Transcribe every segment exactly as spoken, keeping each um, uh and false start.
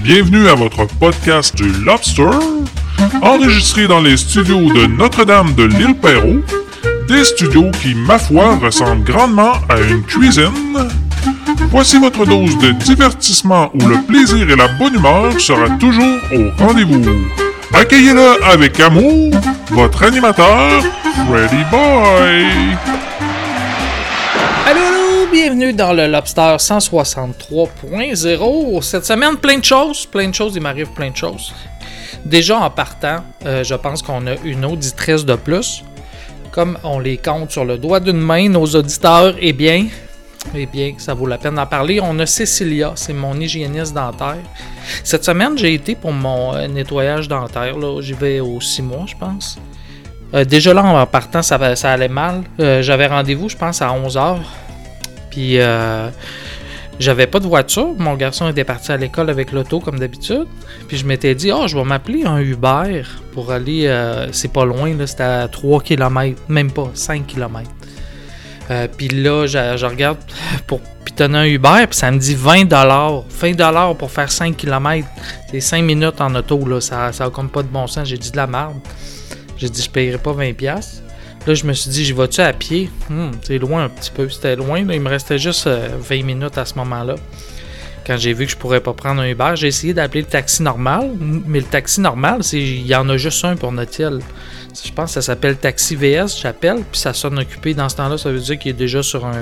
Bienvenue à votre podcast du Lobster, enregistré dans les studios de Notre-Dame de l'Île-Perrot, des studios qui, ma foi, ressemblent grandement à une cuisine. Voici votre dose de divertissement où le plaisir et la bonne humeur sera toujours au rendez-vous. Accueillez-le avec amour, votre animateur, Freddy Boy. Allô, allô, bienvenue dans le Lobster cent soixante-trois point zéro. Cette semaine, plein de choses, plein de choses, il m'arrive plein de choses. Déjà en partant, euh, je pense qu'on a une auditrice de plus. Comme on les compte sur le doigt d'une main, nos auditeurs, eh bien, eh bien, ça vaut la peine d'en parler. On a Cécilia, c'est mon hygiéniste dentaire. Cette semaine, j'ai été pour mon euh, nettoyage dentaire. Là, j'y vais aux six mois, je pense. Euh, déjà là, en partant, ça, ça allait mal. Euh, j'avais rendez-vous, je pense, à onze heures. Puis, euh, j'avais pas de voiture. Mon garçon était parti à l'école avec l'auto, comme d'habitude. Puis, je m'étais dit, ah, oh, je vais m'appeler un Uber pour aller. Euh, c'est pas loin, là, c'était à trois kilomètres, même pas, cinq kilomètres. Euh, puis là, je, je regarde pour pitonner un Uber, puis ça me dit vingt dollars. vingt dollars pour faire cinq kilomètres. C'est cinq minutes en auto, là. Ça n'a comme pas de bon sens. J'ai dit de la merde. J'ai dit, je payerai pas vingt dollars. Là, je me suis dit, j'y vas-tu à pied? Hmm, c'est loin un petit peu. C'était loin. Là. Il me restait juste euh, vingt minutes à ce moment-là. Quand j'ai vu que je pourrais pas prendre un Uber, j'ai essayé d'appeler le taxi normal. Mais le taxi normal, c'est il y en a juste un pour notre île. Je pense que ça s'appelle Taxi V S. J'appelle, puis ça sonne occupé. Dans ce temps-là, ça veut dire qu'il est déjà sur un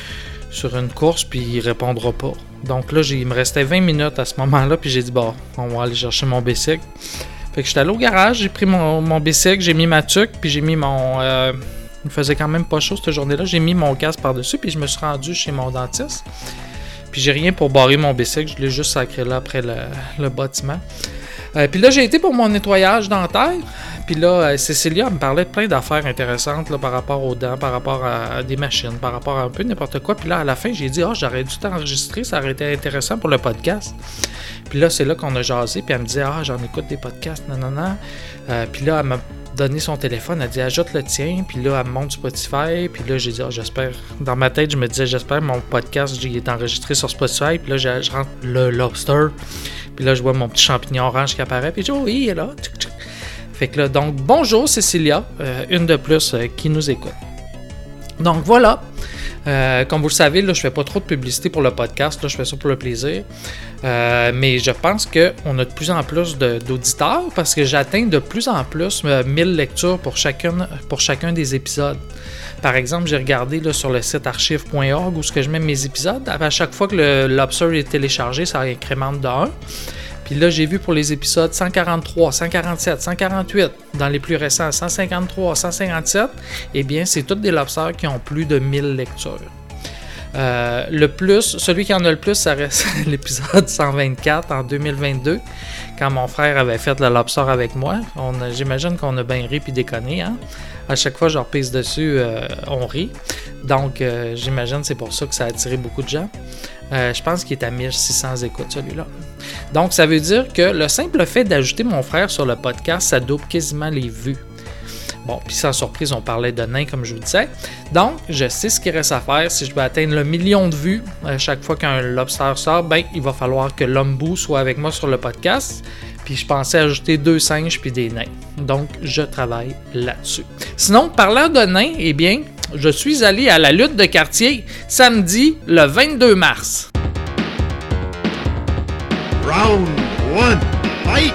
sur une course, puis il répondra pas. Donc là, j'ai, il me restait vingt minutes à ce moment-là, puis j'ai dit, bon, on va aller chercher mon bicycle. Fait que j'étais allé au garage, j'ai pris mon, mon bicycle, j'ai mis ma tuque, puis j'ai mis mon... Euh, il faisait quand même pas chaud cette journée-là. J'ai mis mon casque par-dessus, puis je me suis rendu chez mon dentiste. Puis j'ai rien pour barrer mon bicycle, je l'ai juste sacré là après le, le bâtiment. Euh, puis là, j'ai été pour mon nettoyage dentaire. Puis là, euh, Cécilia me parlait de plein d'affaires intéressantes là, par rapport aux dents, par rapport à, à des machines, par rapport à un peu n'importe quoi. Puis là, à la fin, j'ai dit, ah, oh, j'aurais dû t'enregistrer, ça aurait été intéressant pour le podcast. Puis là, c'est là qu'on a jasé, puis elle me disait, ah, j'en écoute des podcasts, nanana. Euh, puis là, elle m'a donné son téléphone, elle dit, ajoute le tien. Puis là, elle me montre Spotify. Puis là, j'ai dit, ah, j'espère. Dans ma tête, je me disais, j'espère mon podcast, il est enregistré sur Spotify. Puis là, je, je rentre le Lobster. Puis là, je vois mon petit champignon orange qui apparaît. Puis je dis, oh, oui, il est là. Fait que là, donc, bonjour Cécilia, euh, une de plus euh, qui nous écoute. Donc voilà, euh, comme vous le savez, là, je fais pas trop de publicité pour le podcast, là, je fais ça pour le plaisir. Euh, mais je pense qu'on a de plus en plus de, d'auditeurs parce que j'atteins de plus en plus euh, mille lectures pour, chacune, pour chacun des épisodes. Par exemple, j'ai regardé là, sur le site archive point org où ce que je mets mes épisodes. À chaque fois que le Lobster est téléchargé, ça incrémente de un. Puis là, j'ai vu pour les épisodes cent quarante-trois, cent quarante-sept, cent quarante-huit, dans les plus récents, cent cinquante-trois, cent cinquante-sept, eh bien, c'est tous des Lobsters qui ont plus de mille lectures. Euh, le plus, celui qui en a le plus, ça reste l'épisode cent vingt-quatre en deux mille vingt-deux, quand mon frère avait fait le Lobster avec moi. On a, j'imagine qu'on a bien ri puis déconné, hein? À chaque fois que je repisse dessus, euh, on rit. Donc, euh, j'imagine que c'est pour ça que ça a attiré beaucoup de gens. Euh, je pense qu'il est à mille six cents écoutes, celui-là. Donc, ça veut dire que le simple fait d'ajouter mon frère sur le podcast, ça double quasiment les vues. Bon, puis sans surprise, on parlait de nains, comme je vous disais. Donc, je sais ce qu'il reste à faire. Si je veux atteindre le million de vues à chaque fois qu'un Lobster sort, ben, il va falloir que l'Ombou soit avec moi sur le podcast. Puis je pensais ajouter deux singes puis des nains. Donc, je travaille là-dessus. Sinon, parlant de nains, eh bien, je suis allé à la lutte de quartier samedi, le vingt-deux mars. Round one, fight!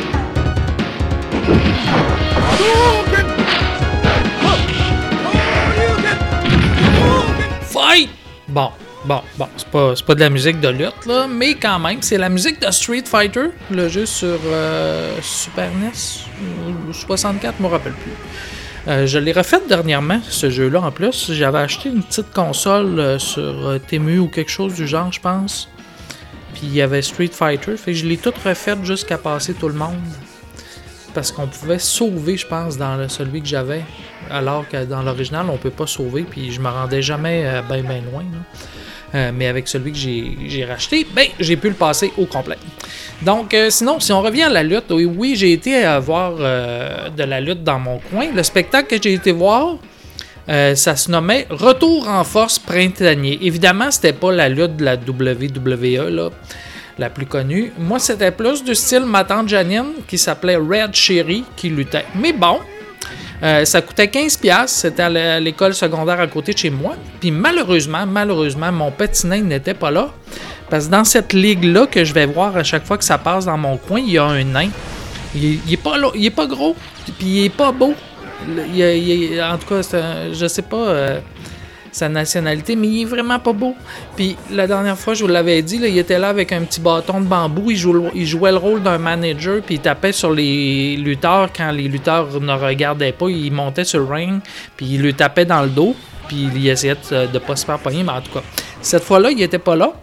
Fight! Bon, bon, bon, c'est pas, c'est pas de la musique de lutte, là, mais quand même, c'est la musique de Street Fighter, le jeu sur euh, Super N E S, ou soixante-quatre, je me rappelle plus. Euh, je l'ai refait dernièrement, ce jeu-là, en plus. J'avais acheté une petite console euh, sur euh, Temu ou quelque chose du genre, je pense. Puis il y avait Street Fighter, fait que je l'ai tout refait jusqu'à passer tout le monde. Parce qu'on pouvait sauver, je pense, dans le, celui que j'avais. Alors que dans l'original, on peut pas sauver, puis je me rendais jamais euh, ben ben loin. Là. Euh, mais avec celui que j'ai, j'ai racheté, ben j'ai pu le passer au complet. Donc, euh, sinon, si on revient à la lutte, oui, oui j'ai été euh, voir euh, de la lutte dans mon coin. Le spectacle que j'ai été voir, euh, ça se nommait Retour en force printanier. Évidemment, c'était pas la lutte de la W W E, là. la plus connue. Moi, c'était plus du style ma tante Janine, qui s'appelait Red Cherry, qui luttait. Mais bon, euh, ça coûtait quinze dollars. C'était à l'école secondaire à côté de chez moi. Puis malheureusement, malheureusement, mon petit nain n'était pas là. Parce que dans cette ligue-là que je vais voir à chaque fois que ça passe dans mon coin, il y a un nain. Il, il est pas là, il est pas gros, puis il est pas beau. Il, il, en tout cas, c'est un, je sais pas euh, sa nationalité, mais il est vraiment pas beau. Puis la dernière fois, je vous l'avais dit, là, il était là avec un petit bâton de bambou. Il, joue, il jouait le rôle d'un manager, puis il tapait sur les lutteurs quand les lutteurs ne regardaient pas. Il montait sur le ring, puis il lui tapait dans le dos, puis il essayait de ne pas se faire pogner. Mais en tout cas, cette fois-là, il était pas là.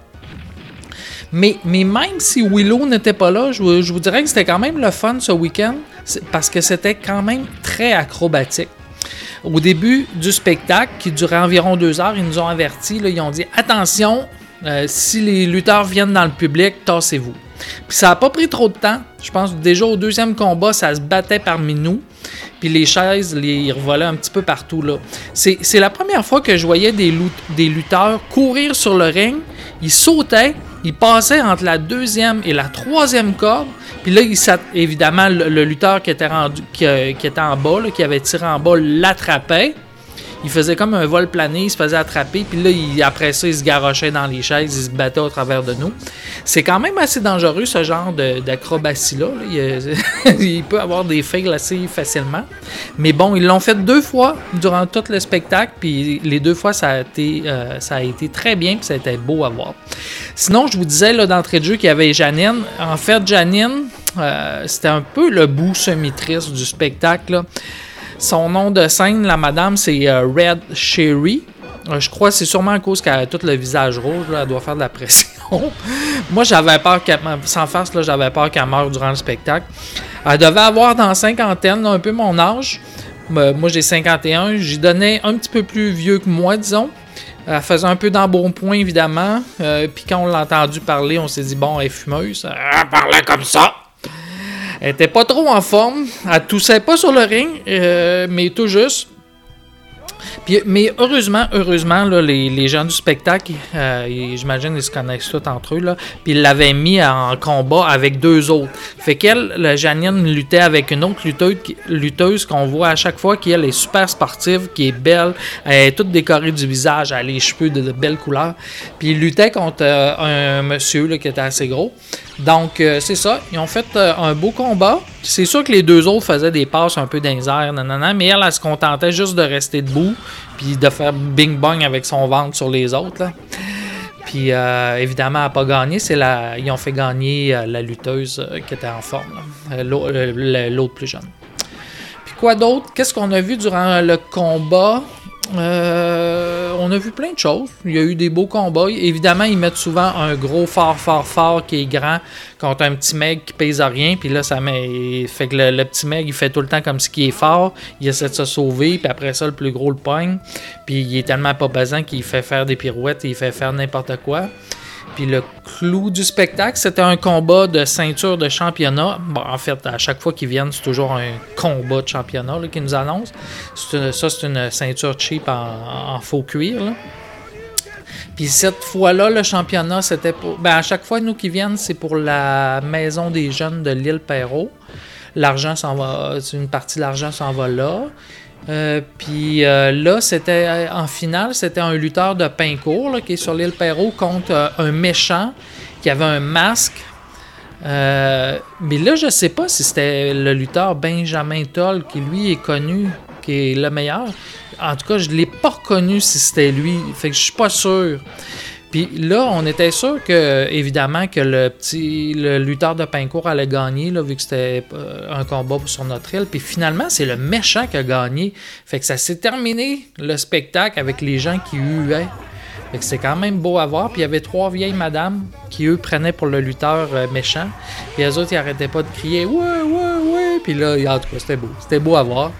Mais, mais même si Willow n'était pas là, je, je vous dirais que c'était quand même le fun ce week-end, parce que c'était quand même très acrobatique. Au début du spectacle, qui durait environ deux heures, ils nous ont avertis, là, ils ont dit « Attention, euh, si les lutteurs viennent dans le public, tassez-vous ». Puis ça n'a pas pris trop de temps. Je pense que déjà au deuxième combat, ça se battait parmi nous. Puis les chaises, les, ils revolaient un petit peu partout. Là. C'est, c'est la première fois que je voyais des, lut- des lutteurs courir sur le ring. Ils sautaient, ils passaient entre la deuxième et la troisième corde. Puis là, il évidemment, le, le lutteur qui était, rendu, qui, qui était en bas, là, qui avait tiré en bas, l'attrapait. Il faisait comme un vol plané, il se faisait attraper, puis là, il, après ça, il se garochait dans les chaises, il se battait au travers de nous. C'est quand même assez dangereux, ce genre de, d'acrobatie-là. Là. Il, il peut avoir des fails assez facilement. Mais bon, ils l'ont fait deux fois durant tout le spectacle, puis les deux fois, ça a été, euh, ça a été très bien, puis ça a été beau à voir. Sinon, je vous disais là, d'entrée de jeu qu'il y avait Janine. En fait, Janine, euh, c'était un peu le bout semi-triste du spectacle, là. Son nom de scène, la madame, c'est euh, Red Cherry. Euh, je crois que c'est sûrement à cause qu'elle a tout le visage rouge. Là, elle doit faire de la pression. Moi, j'avais peur qu'elle... Sans farce, là, j'avais peur qu'elle meure durant le spectacle. Elle devait avoir dans la cinquantaine, là, un peu mon âge. Euh, moi, j'ai cinquante et un. J'y donnais un petit peu plus vieux que moi, disons. Elle faisait un peu d'embonpoint, évidemment. Euh, Puis quand on l'a entendu parler, on s'est dit, bon, elle est fumeuse. Elle parlait comme ça. Elle était pas trop en forme. Elle toussait pas sur le ring, euh, mais tout juste. Puis, mais heureusement, heureusement, là, les, les gens du spectacle, euh, j'imagine ils se connaissent tous entre eux, là, puis ils l'avaient mis en combat avec deux autres. Fait qu'elle, la Janine, luttait avec une autre lutteuse, lutteuse qu'on voit à chaque fois, qui elle est super sportive, qui est belle, elle est toute décorée du visage, elle a les cheveux de, de belles couleurs. Puis ils luttaient contre euh, un monsieur là, qui était assez gros. Donc, euh, c'est ça. Ils ont fait euh, un beau combat. C'est sûr que les deux autres faisaient des passes un peu dans les airs, nanana, mais elle, elle se contentait juste de rester debout puis de faire bing-bong avec son ventre sur les autres. Là. Puis, euh, évidemment, elle n'a pas gagné. C'est la... Ils ont fait gagner euh, la lutteuse euh, qui était en forme, là. L'autre, l'autre plus jeune. Puis, quoi d'autre? Qu'est-ce qu'on a vu durant le combat? Euh, on a vu plein de choses. Il y a eu des beaux combats. Évidemment, ils mettent souvent un gros fort, fort, fort qui est grand contre un petit mec qui pèse à rien. Puis là, ça met... fait que le, le petit mec, il fait tout le temps comme ce qui est fort. Il essaie de se sauver. Puis après ça, le plus gros le pogne. Puis il est tellement pas pesant qu'il fait faire des pirouettes et il fait faire n'importe quoi. Puis le clou du spectacle, c'était un combat de ceinture de championnat. Bon, en fait, à chaque fois qu'ils viennent, c'est toujours un combat de championnat là, qu'ils nous annoncent. C'est une, ça, c'est une ceinture cheap en, en faux cuir. Là. Puis cette fois-là, le championnat, c'était pour... Ben, à chaque fois, nous qui viennent, c'est pour la Maison des jeunes de l'île Perrot. L'argent s'en va... Une partie de l'argent s'en va là. Euh, puis euh, là, c'était en finale, c'était un lutteur de Pincourt là, qui est sur l'île Perrot contre euh, un méchant qui avait un masque. Euh, mais là, je sais pas si c'était le lutteur Benjamin Toll qui, lui, est connu, qui est le meilleur. En tout cas, je ne l'ai pas reconnu si c'était lui. Fait que je suis pas sûr. Puis là, on était sûr que, évidemment, que le petit le lutteur de Pincourt allait gagner, là, vu que c'était euh, un combat sur notre île. Puis finalement, c'est le méchant qui a gagné. Fait que ça s'est terminé, le spectacle, avec les gens qui huaient. Fait que c'est quand même beau à voir. Puis il y avait trois vieilles madames qui, eux, prenaient pour le lutteur euh, méchant. Puis les autres, ils arrêtaient pas de crier « Ouais, ouais, ouais! » Puis là, en tout cas, c'était beau. C'était beau à voir.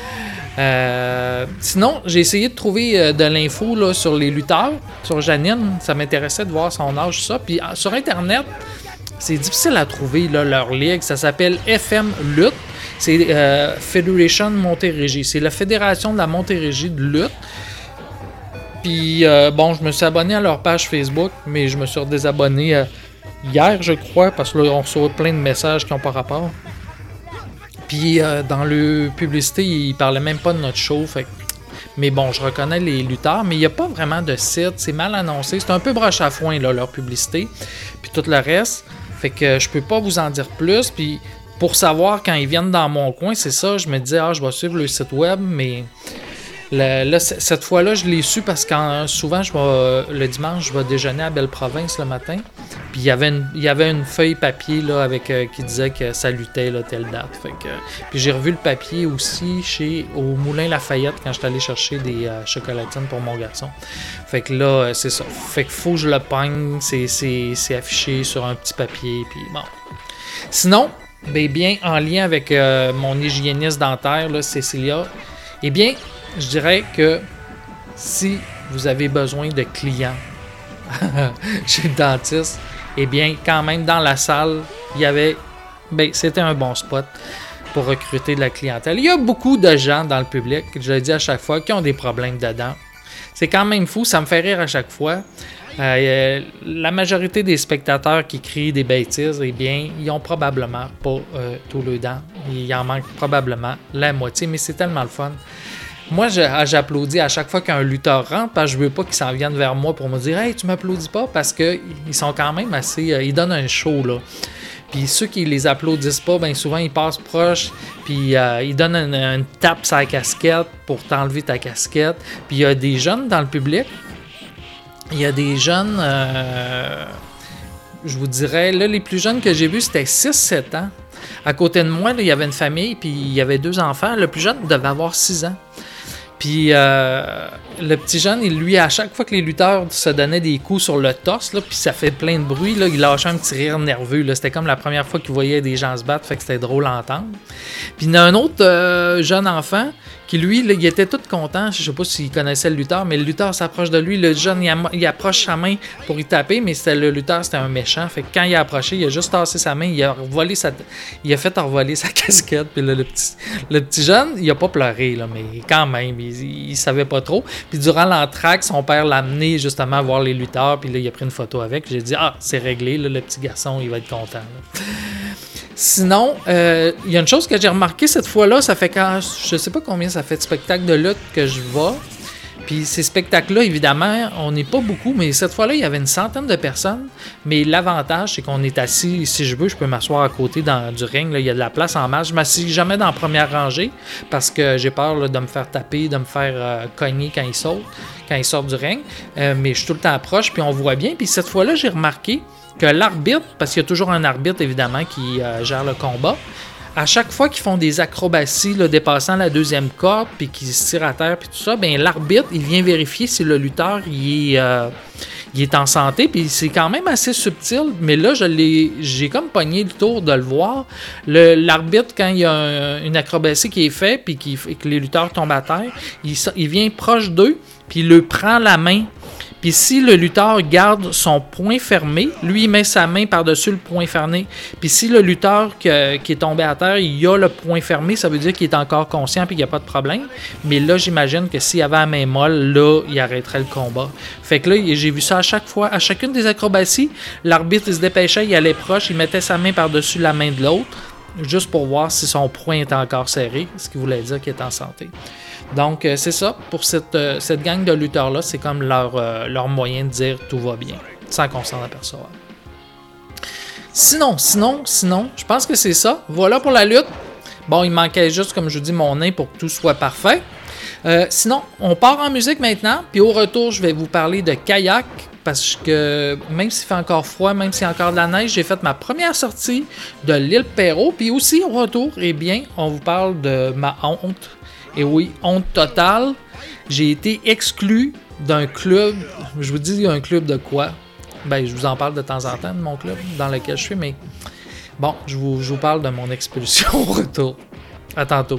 Euh, sinon, j'ai essayé de trouver euh, de l'info là, sur les lutteurs, sur Janine. Ça m'intéressait de voir son âge, ça. Puis euh, sur Internet, c'est difficile à trouver là, leur ligue. Ça s'appelle F M Lutte. C'est euh, Federation Montérégie. C'est la Fédération de la Montérégie de lutte. Puis, euh, bon, je me suis abonné à leur page Facebook, mais je me suis redésabonné euh, hier, je crois, parce que là, on reçoit plein de messages qui n'ont pas rapport. Puis euh, dans le publicité, ils parlaient même pas de notre show. Fait que... Mais bon, je reconnais les lutteurs, mais il n'y a pas vraiment de site. C'est mal annoncé. C'est un peu broche à foin, là, leur publicité. Puis tout le reste. Fait que je peux pas vous en dire plus. Puis pour savoir quand ils viennent dans mon coin, c'est ça. Je me disais, ah, je vais suivre le site web, mais... Le, là, c- cette fois-là, je l'ai su parce que souvent, je vais, le dimanche, je vais déjeuner à Belle-Province le matin. Puis il y avait une, il y avait une feuille papier là, avec, euh, qui disait que ça luttait là, telle date. Fait que, puis j'ai revu le papier aussi chez, au Moulin Lafayette quand je suis allé chercher des euh, chocolatines pour mon garçon. Fait que là, euh, c'est ça. Fait que faut que je le pogne. C'est, c'est, c'est affiché sur un petit papier. Puis bon. Sinon, ben, bien en lien avec euh, mon hygiéniste dentaire, là, Cécilia, eh bien, je dirais que si vous avez besoin de clients chez le dentiste, eh bien, quand même, dans la salle, il y avait... Ben, c'était un bon spot pour recruter de la clientèle. Il y a beaucoup de gens dans le public, je le dis à chaque fois, qui ont des problèmes de dents. C'est quand même fou, ça me fait rire à chaque fois. Euh, la majorité des spectateurs qui crient des bêtises, eh bien, ils ont probablement pas euh, tous les dents. Il en manque probablement la moitié, mais c'est tellement le fun. Moi, j'applaudis à chaque fois qu'un lutteur rentre parce que je veux pas qu'ils s'en viennent vers moi pour me dire « Hey, tu m'applaudis pas? » Parce qu'ils sont quand même assez... Euh, ils donnent un show, là. Puis ceux qui les applaudissent pas, bien souvent, ils passent proche, puis euh, ils donnent une, une tape sur la casquette pour t'enlever ta casquette. Puis il y a des jeunes dans le public. Il y a des jeunes... Euh, je vous dirais, là, les plus jeunes que j'ai vus, c'était six sept ans. À côté de moi, là, il y avait une famille, puis il y avait deux enfants. Le plus jeune devait avoir six ans. Puis euh, le petit jeune, il, lui, à chaque fois que les lutteurs se donnaient des coups sur le torse, là, puis ça fait plein de bruit, là, il lâchait un petit rire nerveux. Là. C'était comme la première fois qu'il voyait des gens se battre, fait que c'était drôle à entendre. Puis il y a un autre euh, jeune enfant qui, lui, là, il était tout content. Je sais pas s'il connaissait le lutteur, mais le lutteur s'approche de lui. Le jeune, il, am- il approche sa main pour y taper, mais c'était le lutteur, c'était un méchant. Fait que quand il a approché, il a juste tassé sa main, il a volé sa, il a fait revoler sa casquette. Puis là, le petit, le petit jeune, il a pas pleuré, là, mais quand même, il, il, il savait pas trop. Puis durant l'entraque, son père l'a amené justement voir les lutteurs, puis là, il a pris une photo avec. J'ai dit, ah, c'est réglé, là, le petit garçon, il va être content. Là. Sinon, il euh, y a une chose que j'ai remarqué cette fois-là, ça fait quand je sais pas combien ça fait de spectacles de lutte que je vais. Puis ces spectacles-là, évidemment, on n'est pas beaucoup, mais cette fois-là, il y avait une centaine de personnes. Mais l'avantage, c'est qu'on est assis, si je veux, je peux m'asseoir à côté dans, du ring. Il y a de la place en masse. Je ne m'assis jamais dans la première rangée parce que j'ai peur là, de me faire taper, de me faire euh, cogner quand ils sautent, quand ils sortent du ring. Euh, mais je suis tout le temps proche, puis on voit bien. Puis cette fois-là, j'ai remarqué que l'arbitre, parce qu'il y a toujours un arbitre, évidemment, qui euh, gère le combat, à chaque fois qu'ils font des acrobaties là, dépassant la deuxième corde, puis qu'ils se tirent à terre, puis tout ça, bien, l'arbitre, il vient vérifier si le lutteur il est, euh, il est en santé, puis c'est quand même assez subtil, mais là, je l'ai, j'ai comme pogné le tour de le voir. Le, l'arbitre, quand il y a un, une acrobatie qui est faite, puis qui, que les lutteurs tombent à terre, il, il vient proche d'eux, puis il leur prend la main. Puis si le lutteur garde son poing fermé, lui, il met sa main par-dessus le poing fermé. Puis si le lutteur que, qui est tombé à terre, il a le poing fermé, ça veut dire qu'il est encore conscient et qu'il n'y a pas de problème. Mais là, j'imagine que s'il avait la main molle, là, il arrêterait le combat. Fait que là, j'ai vu ça à chaque fois. À chacune des acrobaties, l'arbitre, il se dépêchait, il allait proche, il mettait sa main par-dessus la main de l'autre, juste pour voir si son poing était encore serré, ce qui voulait dire qu'il est en santé. Donc, euh, c'est ça. Pour cette, euh, cette gang de lutteurs-là, c'est comme leur, euh, leur moyen de dire tout va bien, sans qu'on s'en aperçoive. Sinon, sinon, sinon, je pense que c'est ça. Voilà pour la lutte. Bon, il manquait juste, comme je vous dis, mon nez pour que tout soit parfait. Euh, sinon, on part en musique maintenant. Puis au retour, je vais vous parler de kayak. Parce que même s'il fait encore froid, même s'il y a encore de la neige, j'ai fait ma première sortie de l'île Perrot. Puis aussi, au retour, eh bien, on vous parle de ma honte. Et oui, honte totale, j'ai été exclu d'un club, je vous dis un club de quoi? Ben, je vous en parle de temps en temps de mon club dans lequel je suis, mais bon, je vous, je vous parle de mon expulsion au retour. À tantôt.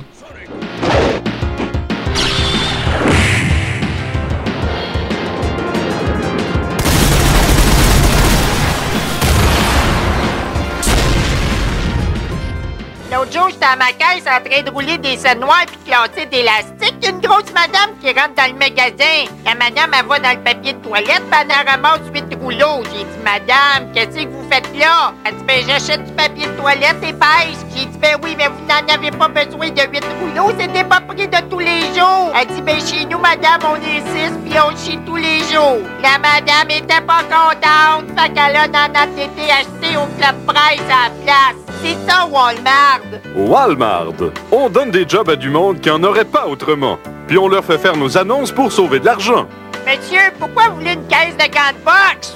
l'autre jour, j'étais à ma caisse en train de rouler des scènes noires puis classer d'élastique. Il y a une grosse madame qui rentre dans le magasin. La madame, elle va dans le papier de toilette puis elle en ramasse huit rouleaux. J'ai dit, madame, qu'est-ce que vous faites là? Elle dit, ben, j'achète du papier de toilette épaisse. J'ai dit, ben oui, mais vous n'en avez pas besoin de huit rouleaux. C'était pas pris de tous les jours. Elle dit, ben, chez nous, madame, on est six puis on chie tous les jours. La madame était pas contente. Fait qu'elle a dans notre été acheté au club presse à la place. C'est ça, Walmart. Walmart. On donne des jobs à du monde qui en aurait pas autrement. Puis on leur fait faire nos annonces pour sauver de l'argent. Monsieur, pourquoi vous voulez une caisse de gants de boxe?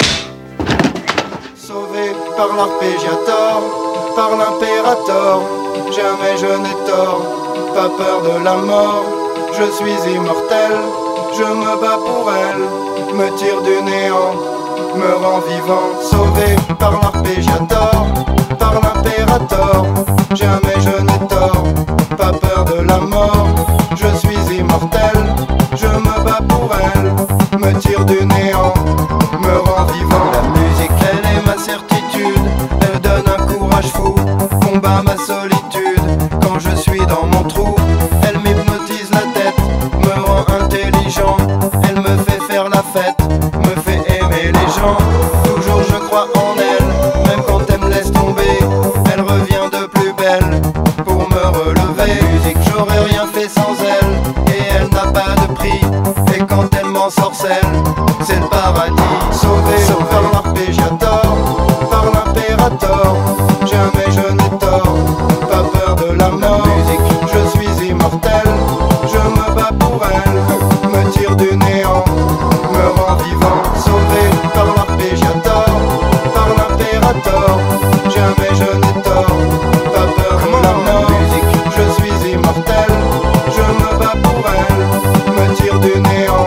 Sauvé par l'arpégiator, par l'impérator, jamais je n'ai tort, pas peur de la mort. Je suis immortel, je me bats pour elle, me tire du néant, me rend vivant. Sauvé par l'arpégiator, par l'impérator, jamais je n'ai tort, pas peur de la mort. Je suis immortel, je me bats pour elle, me tire du néant, me rend vivant. La musique, elle est ma certitude, elle donne un courage fou, combat ma solitude. Quand je suis dans mon trou, elle m'hypnotise la tête, me rend intelligent, elle me fait faire la fête, me fait aimer les gens. Toujours je crois en elle, même quand elle me laisse tomber, elle revient de plus belle pour me relever. Musique, j'aurais rien fait sans elle, et elle n'a pas de prix, et quand elle m'ensorcelle, c'est le paradis. Sauvé, Sauvé par l'arpégiator, par l'impérator, jamais je n'ai tort, pas peur de la mort. Musique, je suis immortel, je me bats pour elle, me tire du néant, me rend vivant. Sauvé par l'arpégiator, par l'impérator, jamais je n'ai tort, pas peur de la mort. Musique, je suis immortel, je me bats pour elle, me tire du néant,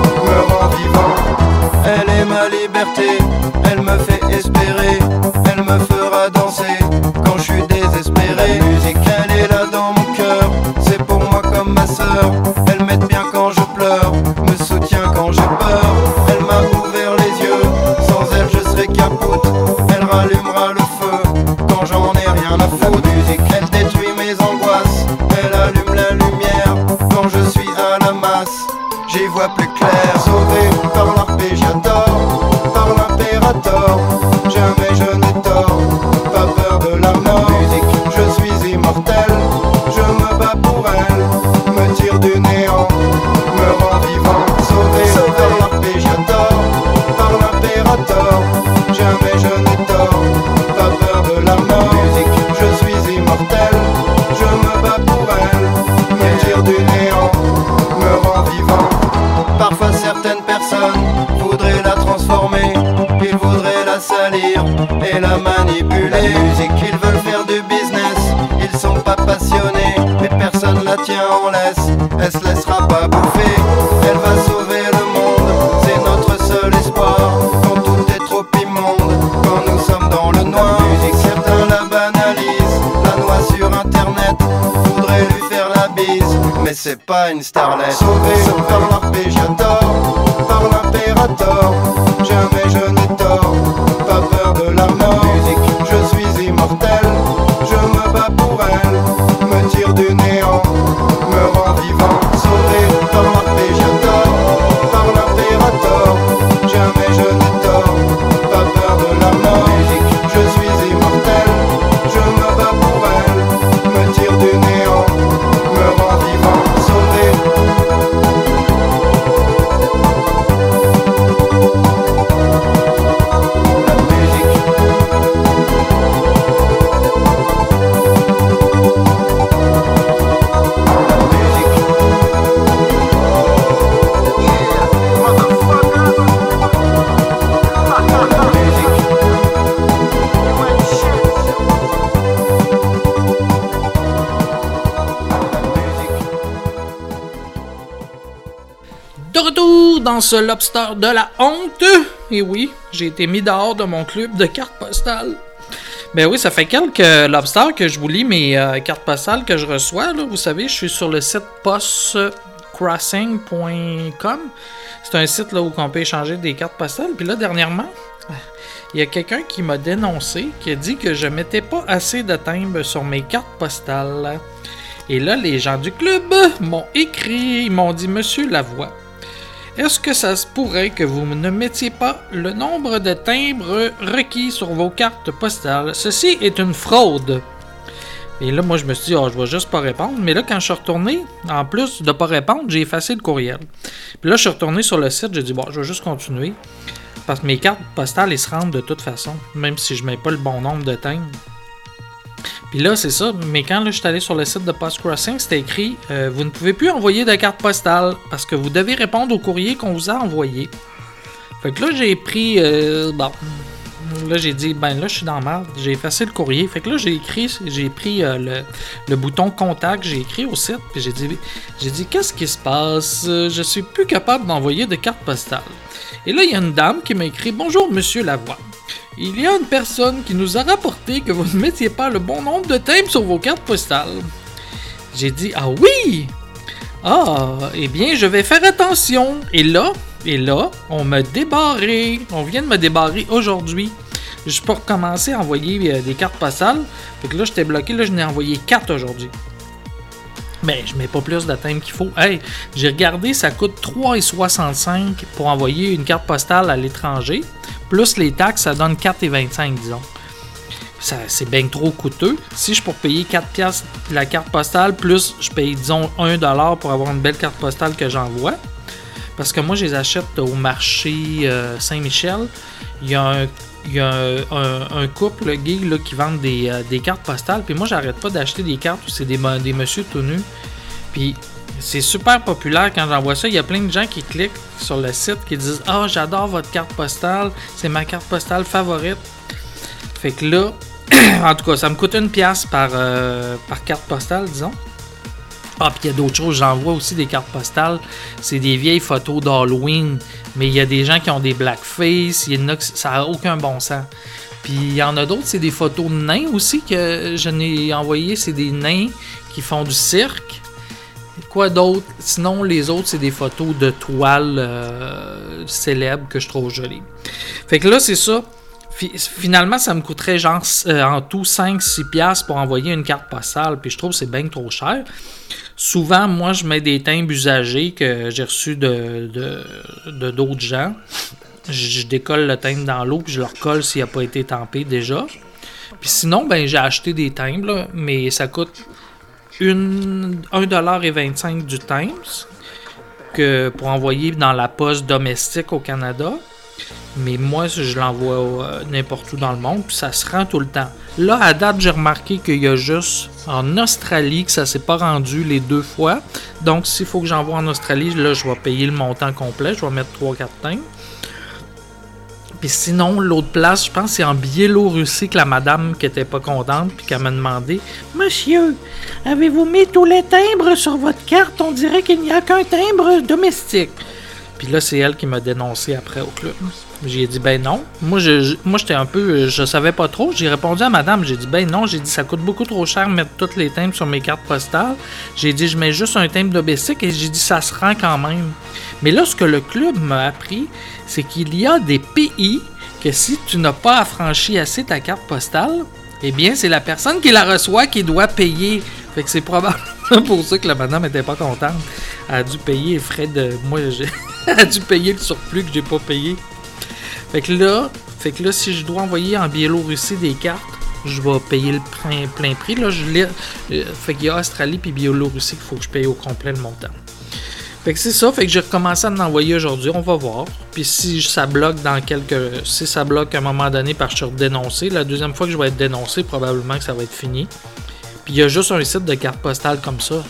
me rend vivant. Elle est ma liberté, elle me fait espérer, elle me fera danser quand je suis désespéré. La musique, elle est là dans mon cœur, c'est pour moi comme ma sœur. Elle m'aide bien quand je pleure, me soutient quand j'ai peur. Elle m'a ouvert les yeux, sans elle je serais capote. Elle rallumera le feu quand j'en ai rien à foutre. Musique, elle détruit mes angoisses, elle allume la lumière quand je suis à la masse, j'y vois plus clair. Sauvé par l'arpégiator, par l'impérator, jamais je n'ai tort, pas peur de la mort. Musique, je suis immortel, je me bats pour elle, me tire du néant, me rend vivant. Sauvé, Sauvé par l'arpégiator, par l'impérator, jamais je n'ai tort, pas peur de la mort. Musique, je suis immortel, je me bats pour elle, me tire du néant, me rend vivant. Parfois certaines personnes voudraient la transformer, ils voudraient la salir et la manipuler. La musique, ils veulent faire du business, ils sont pas passionnés, mais personne la tient en laisse, elle se laissera pas bouffer. Elle va sauver le monde, c'est notre seul espoir, quand tout est trop immonde, quand nous sommes dans le noir. La musique, certains la banalisent, la noient sur internet, voudraient lui faire la bise, mais c'est pas une starlette. Sauvé, Sauvé par l'arpégiator, par l'impérator, jamais je n'ai tort, pas peur de la mort. Musique, je suis immortel, je me bats pour elle, me tire du néant, me rend vivant. Sauvé par l'arpégiator, par l'impérator, jamais je n'ai tort, pas peur de la mort. Musique, je suis immortel, je me bats pour elle, me tire du néant, me rend vivant. Sauvé. De retour dans ce lobster de la honte. Et oui, j'ai été mis dehors de mon club de cartes postales. Ben oui, ça fait quelques lobsters que je vous lis mes euh, cartes postales que je reçois. Là. Vous savez, je suis sur le site post crossing point com. C'est un site là, où on peut échanger des cartes postales. Puis là, dernièrement, il y a quelqu'un qui m'a dénoncé, qui a dit que je mettais pas assez de timbres sur mes cartes postales. Et là, les gens du club m'ont écrit, ils m'ont dit « Monsieur Lavoie, est-ce que ça se pourrait que vous ne mettiez pas le nombre de timbres requis sur vos cartes postales? Ceci est une fraude. » Et là, moi, je me suis dit, oh, je vais juste pas répondre. Mais là, quand je suis retourné, en plus de pas répondre, j'ai effacé le courriel. Puis là, je suis retourné sur le site, j'ai dit, bon, je vais juste continuer. Parce que mes cartes postales, ils se rendent de toute façon, même si je mets pas le bon nombre de timbres. Puis là, c'est ça. Mais quand là, je suis allé sur le site de Post Crossing, c'était écrit euh, « Vous ne pouvez plus envoyer de carte postale parce que vous devez répondre au courrier qu'on vous a envoyé. » Fait que là, j'ai pris... Euh, bon... Là, j'ai dit, ben là, je suis dans la merde. J'ai effacé le courrier. Fait que là, j'ai écrit, j'ai pris euh, le, le bouton contact, j'ai écrit au site, puis j'ai dit, j'ai dit, qu'est-ce qui se passe? Je suis plus capable d'envoyer de carte postale. Et là, il y a une dame qui m'a écrit, bonjour, monsieur Lavoie. Il y a une personne qui nous a rapporté que vous ne mettiez pas le bon nombre de timbres sur vos cartes postales. J'ai dit, ah oui! Ah, eh bien, je vais faire attention. Et là, et là, on m'a débarré. On vient de me débarrer aujourd'hui. Je peux recommencer à envoyer euh, des cartes postales. Fait que là, j'étais bloqué. Là, je n'ai envoyé quatre aujourd'hui. Mais je mets pas plus de timbres qu'il faut. Hey, j'ai regardé, ça coûte trois dollars soixante-cinq pour envoyer une carte postale à l'étranger. Plus les taxes, ça donne quatre dollars vingt-cinq, disons. Ça, c'est bien trop coûteux. Si je pour payer quatre piastres la carte postale, plus je paye, disons, un dollar pour avoir une belle carte postale que j'envoie. Parce que moi, je les achète au marché euh, Saint-Michel. Il y a un, il y a un, un, un couple gay là, qui vendent des, euh, des cartes postales. Puis moi, j'arrête pas d'acheter des cartes où c'est des, des messieurs tout nus. Puis c'est super populaire quand j'envoie ça. Il y a plein de gens qui cliquent sur le site qui disent « Ah, oh, j'adore votre carte postale. C'est ma carte postale favorite. » Fait que là, en tout cas, ça me coûte une pièce par, euh, par carte postale, disons. Ah, puis il y a d'autres choses. J'envoie aussi des cartes postales. C'est des vieilles photos d'Halloween. Mais il y a des gens qui ont des blackface. Il y en a qui, ça n'a aucun bon sens. Puis il y en a d'autres, c'est des photos de nains aussi que je n'ai envoyé. C'est des nains qui font du cirque. Quoi d'autre? Sinon, les autres, c'est des photos de toiles euh, célèbres que je trouve jolies. Fait que là, c'est ça. Finalement, ça me coûterait genre euh, en tout cinq à six piastres pour envoyer une carte postale. Puis je trouve que c'est bien trop cher. Souvent, moi, je mets des timbres usagés que j'ai reçus de, de, de d'autres gens. Je, je décolle le timbre dans l'eau puis je le recolle s'il n'a pas été tempé déjà. Puis sinon, ben j'ai acheté des timbres, là, mais ça coûte une, un dollar vingt-cinq du Times que pour envoyer dans la poste domestique au Canada. Mais moi, je l'envoie euh, n'importe où dans le monde, puis ça se rend tout le temps. Là, à date, j'ai remarqué qu'il y a juste en Australie que ça s'est pas rendu les deux fois. Donc, s'il faut que j'envoie en Australie, là, je vais payer le montant complet. Je vais mettre trois quatre timbres. Puis sinon, l'autre place, je pense, c'est en Biélorussie que la madame qui était pas contente, puis qu'elle m'a demandé « Monsieur, avez-vous mis tous les timbres sur votre carte? On dirait qu'il n'y a qu'un timbre domestique. » Puis là, c'est elle qui m'a dénoncé après au club. J'ai dit, ben non. Moi, je, je, moi, j'étais un peu... Je savais pas trop. J'ai répondu à madame. J'ai dit, ben non. J'ai dit, ça coûte beaucoup trop cher mettre tous les timbres sur mes cartes postales. J'ai dit, je mets juste un timbre domestique. Et j'ai dit, ça se rend quand même. Mais là, ce que le club m'a appris, c'est qu'il y a des pays que si tu n'as pas affranchi assez ta carte postale, eh bien, c'est la personne qui la reçoit qui doit payer. Fait que c'est probablement pour ça que la madame était pas contente. Elle a dû payer les frais de... Moi, j'ai... Elle a dû payer le surplus que j'ai pas payé. Fait que là, fait que là, si je dois envoyer en Biélorussie des cartes, je vais payer le plein, plein prix. Là, je l'ai. Euh, fait qu'il y a Australie puis Biélorussie qu'il faut que je paye au complet le montant. Fait que c'est ça. Fait que j'ai recommencé à en envoyer aujourd'hui. On va voir. Puis si ça bloque dans quelques. Si ça bloque à un moment donné parce que je suis redénoncé, la deuxième fois que je vais être dénoncé, probablement que ça va être fini. Puis il y a juste un site de carte postale comme ça.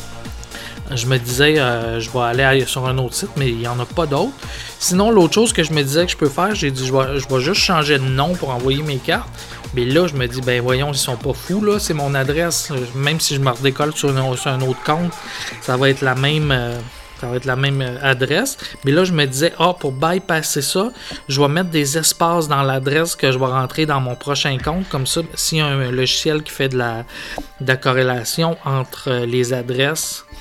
Je me disais, euh, je vais aller sur un autre site, mais il n'y en a pas d'autres. Sinon, l'autre chose que je me disais que je peux faire, j'ai dit, je vais, je vais juste changer de nom pour envoyer mes cartes. Mais là, je me dis, ben voyons, ils sont pas fous, là. C'est mon adresse. Même si je me redécolle sur, une, sur un autre compte, ça va être la même, euh, ça va être la même adresse. Mais là, je me disais, ah, pour bypasser ça, je vais mettre des espaces dans l'adresse que je vais rentrer dans mon prochain compte. Comme ça, s'il y a un logiciel qui fait de la, de la corrélation entre les adresses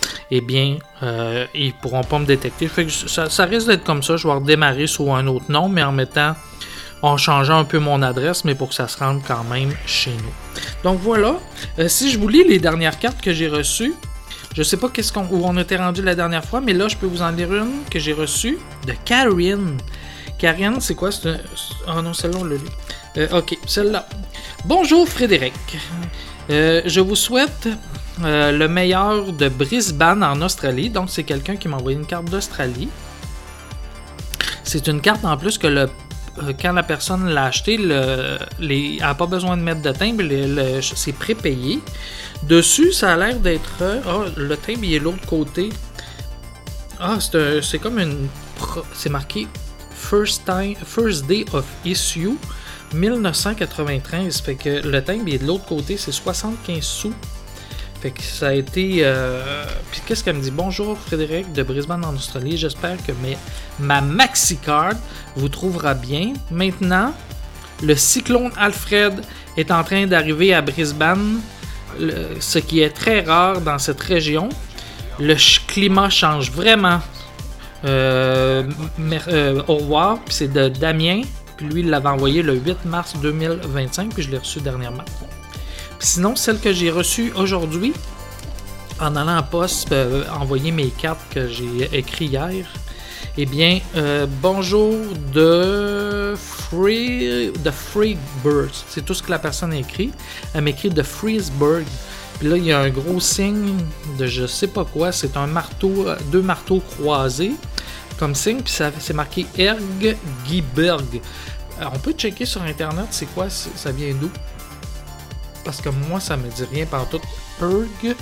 eh bien, euh, ils pourront pas me détecter. Fait que ça, ça risque d'être comme ça. Je vais redémarrer sous un autre nom, mais en mettant, en changeant un peu mon adresse, mais pour que ça se rende quand même chez nous. Donc voilà. Euh, si je vous lis les dernières cartes que j'ai reçues, je sais pas qu'est-ce qu'on, où on était rendu la dernière fois, mais là, je peux vous en lire une que j'ai reçue de Karine. Karine, c'est quoi? C'est un... Oh non, celle-là, on l'a lu. Euh, ok, celle-là. Bonjour Frédéric. Euh, je vous souhaite euh, le meilleur de Brisbane en Australie. Donc, c'est quelqu'un qui m'a envoyé une carte d'Australie. C'est une carte en plus que le, euh, quand la personne l'a acheté, le, les, elle n'a pas besoin de mettre de timbre, le, le, c'est prépayé. Dessus, ça a l'air d'être... Oh, le timbre, il est de l'autre côté. Ah, c'est, un, c'est comme une... C'est marqué First, time, First Day of Issue dix-neuf cent quatre-vingt-treize. Fait que le timbre, il est de l'autre côté, c'est soixante-quinze sous. Fait que ça a été... Euh... Puis qu'est-ce qu'elle me dit? Bonjour Frédéric de Brisbane en Australie. J'espère que mes... ma MaxiCard vous trouvera bien. Maintenant, le cyclone Alfred est en train d'arriver à Brisbane, le... ce qui est très rare dans cette région. Le climat change vraiment. Euh... Euh... Au revoir. Puis c'est de Damien. Puis lui, il l'avait envoyé le huit mars deux mille vingt-cinq. Puis je l'ai reçu dernièrement. Sinon, celle que j'ai reçue aujourd'hui, en allant en poste, euh, envoyer mes cartes que j'ai écrites hier, eh bien, euh, bonjour de Free, de Freeburg. C'est tout ce que la personne a écrit. Elle m'écrit de Freeburg. Puis là, il y a un gros signe de je sais pas quoi. C'est un marteau, deux marteaux croisés comme signe. Puis ça, c'est marqué Erg Giberg. On peut checker sur Internet, c'est quoi, ça vient d'où? Parce que moi, ça me dit rien partout. Erg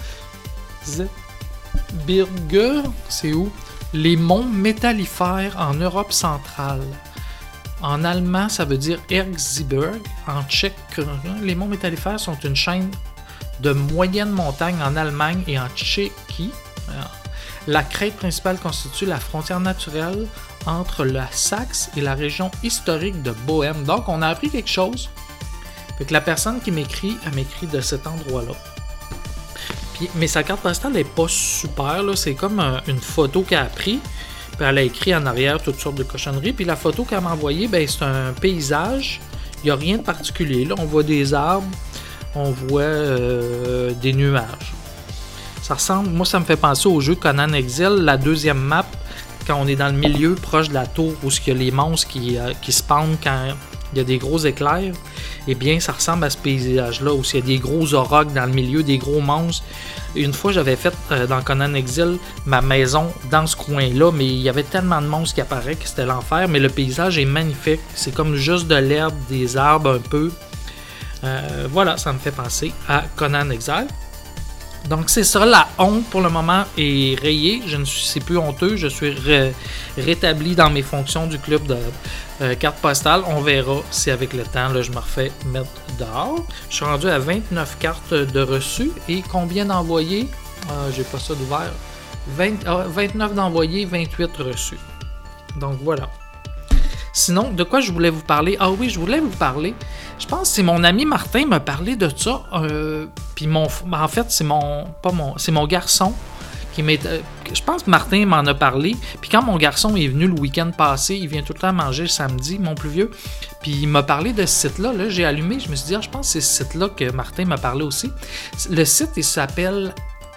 Birge, c'est où? Les monts métallifères en Europe centrale. En allemand, ça veut dire Erzgebirge. En tchèque, les monts métallifères sont une chaîne de moyenne montagne en Allemagne et en Tchéquie. La crête principale constitue la frontière naturelle entre la Saxe et la région historique de Bohême. Donc, on a appris quelque chose. Fait que la personne qui m'écrit, elle m'écrit de cet endroit-là. Puis, mais sa carte postale n'est pas super, là. C'est comme un, une photo qu'elle a prise. Puis elle a écrit en arrière toutes sortes de cochonneries. Puis la photo qu'elle m'a envoyée, ben, c'est un paysage. Il n'y a rien de particulier. Là, on voit des arbres, on voit euh, des nuages. Ça ressemble, moi, ça me fait penser au jeu Conan Exile, la deuxième map, quand on est dans le milieu, proche de la tour, où il y a les monstres qui, euh, qui spawnent quand il y a des gros éclairs. Eh bien, ça ressemble à ce paysage-là, où il y a des gros aurochs dans le milieu, des gros monstres. Une fois, j'avais fait euh, dans Conan Exile ma maison dans ce coin-là, mais il y avait tellement de monstres qui apparaissaient que c'était l'enfer. Mais le paysage est magnifique. C'est comme juste de l'herbe, des arbres un peu. Euh, voilà, ça me fait penser à Conan Exile. Donc c'est ça, la honte pour le moment est rayée, je ne suis c'est plus honteux, je suis ré, rétabli dans mes fonctions du club de euh, cartes postales. On verra si avec le temps là, je me refais mettre dehors. Je suis rendu à vingt-neuf cartes de reçus et combien d'envoyés? Euh, j'ai pas ça d'ouvert. vingt, euh, vingt-neuf d'envoyés, vingt-huit reçus. Donc voilà. Sinon, de quoi je voulais vous parler? Ah oui, je voulais vous parler. Je pense que c'est mon ami Martin m'a parlé de ça. Euh, puis mon, en fait, c'est mon, pas mon, c'est mon garçon qui m'a. Euh, je pense que Martin m'en a parlé. Puis quand mon garçon est venu le week-end passé, il vient tout le temps manger le samedi, mon plus vieux. Puis il m'a parlé de ce site-là. Là, j'ai allumé, je me suis dit, ah, je pense que c'est ce site-là que Martin m'a parlé aussi. Le site, il s'appelle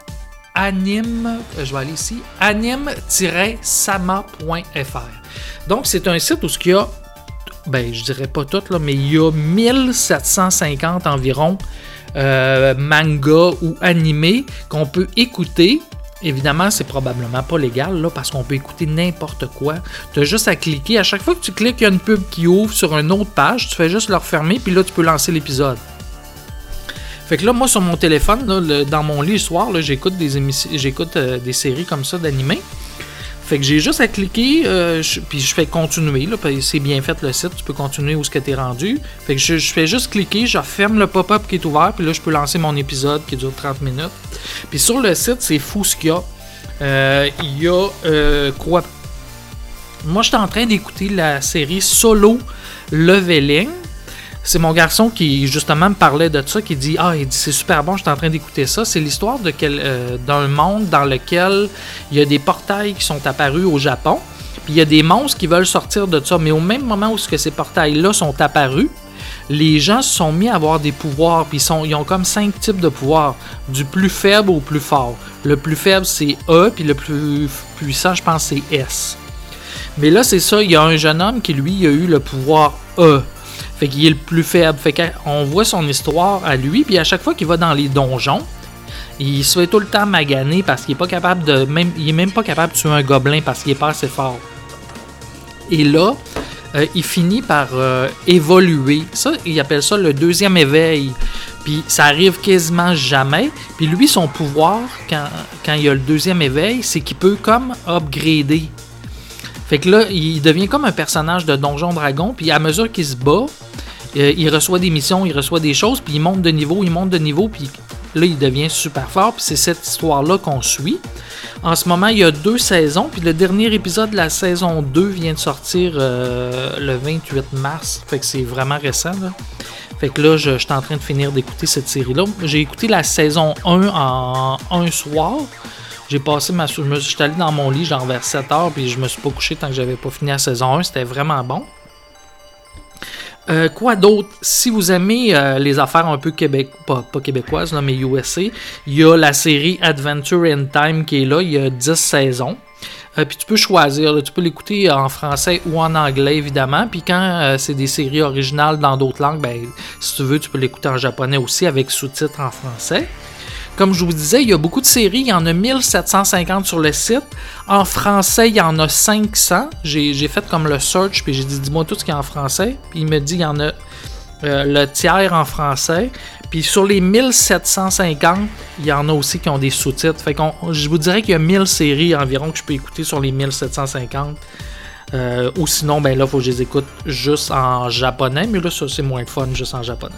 Anime. Je vais aller ici. anime tiret sama point f r. Donc, c'est un site où il y a, ben, je dirais pas tout, là, mais il y a mille sept cent cinquante environ euh, mangas ou animés qu'on peut écouter. Évidemment, c'est probablement pas légal, là, parce qu'on peut écouter n'importe quoi. Tu as juste à cliquer. À chaque fois que tu cliques, il y a une pub qui ouvre sur une autre page. Tu fais juste le refermer, puis là, tu peux lancer l'épisode. Fait que là, moi, sur mon téléphone, là, le, dans mon lit le soir, là, j'écoute des émissions, j'écoute euh, des séries comme ça d'animés. Fait que j'ai juste à cliquer, euh, je, puis je fais continuer, là, c'est bien fait le site, tu peux continuer où ce que t'es rendu. Fait que je, je fais juste cliquer, je ferme le pop-up qui est ouvert, puis là je peux lancer mon épisode qui dure trente minutes. Puis sur le site, c'est fou ce qu'il y a. Euh, il y a euh, quoi? Moi, j'étais en train d'écouter la série Solo Leveling. C'est mon garçon qui, justement, me parlait de ça, qui dit « Ah, il dit, c'est super bon, je suis en train d'écouter ça. » C'est l'histoire de quel, euh, d'un monde dans lequel il y a des portails qui sont apparus au Japon, puis il y a des monstres qui veulent sortir de ça. Mais au même moment où que ces portails-là sont apparus, les gens se sont mis à avoir des pouvoirs, puis ils, sont, ils ont comme cinq types de pouvoirs, du plus faible au plus fort. Le plus faible, c'est E, puis le plus puissant, je pense, c'est S. Mais là, c'est ça, il y a un jeune homme qui, lui, a eu le pouvoir E. Fait qu'il est le plus faible. Fait qu'on voit son histoire à lui, puis à chaque fois qu'il va dans les donjons, il se fait tout le temps maganer parce qu'il est pas capable de. Même, il est même pas capable de tuer un gobelin parce qu'il est pas assez fort. Et là, euh, il finit par euh, évoluer. Ça, il appelle ça le deuxième éveil. Puis ça arrive quasiment jamais. Puis lui, son pouvoir, quand, quand il a le deuxième éveil, c'est qu'il peut comme upgrader. Fait que là, il devient comme un personnage de Donjon Dragon, puis à mesure qu'il se bat, euh, il reçoit des missions, il reçoit des choses, puis il monte de niveau, il monte de niveau, puis là, il devient super fort, puis c'est cette histoire-là qu'on suit. En ce moment, il y a deux saisons, puis le dernier épisode de la saison deux vient de sortir euh, le vingt-huit mars, fait que c'est vraiment récent, là. Fait que là, je, je suis en train de finir d'écouter cette série-là. J'ai écouté la saison un en un soir. J'ai passé ma... Je me suis allé dans mon lit genre vers sept heures, puis je me suis pas couché tant que j'avais pas fini la saison un. C'était vraiment bon. Euh, quoi d'autre? Si vous aimez euh, les affaires un peu québec... pas, pas québécoises, là, mais U S A, il y a la série Adventure in Time qui est là. Il y a dix saisons. Euh, puis tu peux choisir. Là, tu peux l'écouter en français ou en anglais, évidemment. Puis quand euh, c'est des séries originales dans d'autres langues, ben, si tu veux, tu peux l'écouter en japonais aussi avec sous-titres en français. Comme je vous disais, il y a beaucoup de séries. Il y en a mille sept cent cinquante sur le site. En français, il y en a cinq cents. J'ai, j'ai fait comme le search, puis j'ai dit, dis-moi tout ce qu'il y a en français. Puis il me dit, il y en a euh, le tiers en français. Puis sur les mille sept cent cinquante, il y en a aussi qui ont des sous-titres. Fait qu'on, je vous dirais qu'il y a mille séries environ que je peux écouter sur les mille sept cent cinquante. Euh, ou sinon, ben là, il faut que je les écoute juste en japonais. Mais là, ça, c'est moins fun, juste en japonais.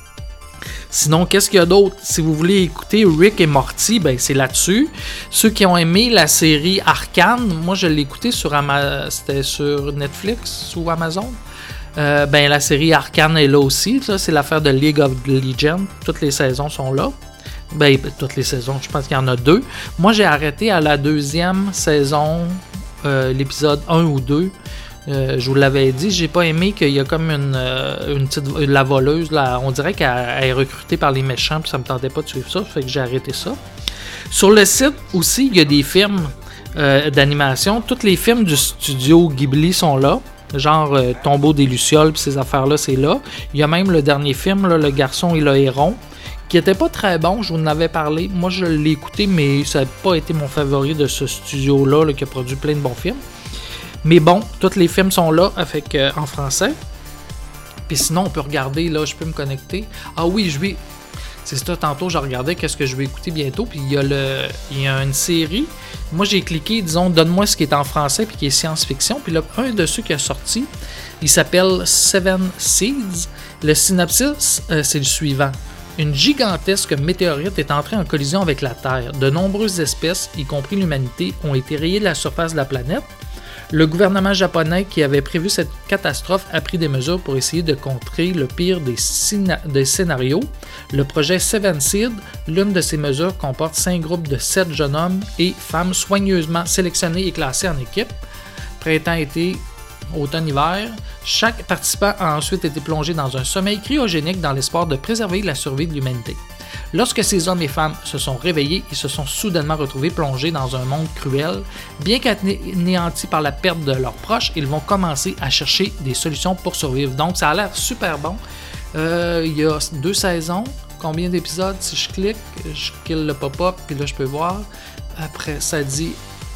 Sinon, qu'est-ce qu'il y a d'autre? Si vous voulez écouter Rick et Morty, ben c'est là-dessus. Ceux qui ont aimé la série Arcane, moi je l'ai écouté sur Ama- c'était sur Netflix ou Amazon. Euh, ben la série Arcane est là aussi. Ça, c'est l'affaire de League of Legends. Toutes les saisons sont là. Ben, toutes les saisons, je pense qu'il y en a deux. Moi, j'ai arrêté à la deuxième saison, euh, l'épisode un ou deux. Euh, je vous l'avais dit, j'ai pas aimé qu'il y a comme une, euh, une petite la voleuse, là, on dirait qu'elle est recrutée par les méchants, puis ça me tentait pas de suivre ça, fait que j'ai arrêté ça. Sur le site aussi, il y a des films euh, d'animation. Tous les films du studio Ghibli sont là, genre euh, Tombeau des Lucioles, puis ces affaires-là, c'est là. Il y a même le dernier film, là, Le Garçon et le Héron, qui était pas très bon, je vous en avais parlé. Moi, je l'ai écouté, mais ça n'a pas été mon favori de ce studio-là, là, qui a produit plein de bons films. Mais bon, tous les films sont là avec, euh, en français. Puis sinon, on peut regarder, là, je peux me connecter. Ah oui, je vais... C'est ça, tantôt, je regardais qu'est-ce que je vais écouter bientôt. Puis il y a, le... il y a une série. Moi, j'ai cliqué, disons, donne-moi ce qui est en français puis qui est science-fiction. Puis là, un de ceux qui a sorti, il s'appelle Seven Seeds. Le synopsis, euh, c'est le suivant. Une gigantesque météorite est entrée en collision avec la Terre. De nombreuses espèces, y compris l'humanité, ont été rayées de la surface de la planète. Le gouvernement japonais qui avait prévu cette catastrophe a pris des mesures pour essayer de contrer le pire des, scéna- des scénarios. Le projet Seven Seeds, l'une de ces mesures comporte cinq groupes de sept jeunes hommes et femmes soigneusement sélectionnés et classés en équipe. Printemps-été, automne-hiver. Chaque participant a ensuite été plongé dans un sommeil cryogénique dans l'espoir de préserver la survie de l'humanité. Lorsque ces hommes et femmes se sont réveillés, ils se sont soudainement retrouvés plongés dans un monde cruel. Bien qu'anéantis par la perte de leurs proches, ils vont commencer à chercher des solutions pour survivre. Donc ça a l'air super bon. Euh, il y a deux saisons. Combien d'épisodes? Si je clique, je kill le pop-up, puis là je peux voir. Après, ça dit...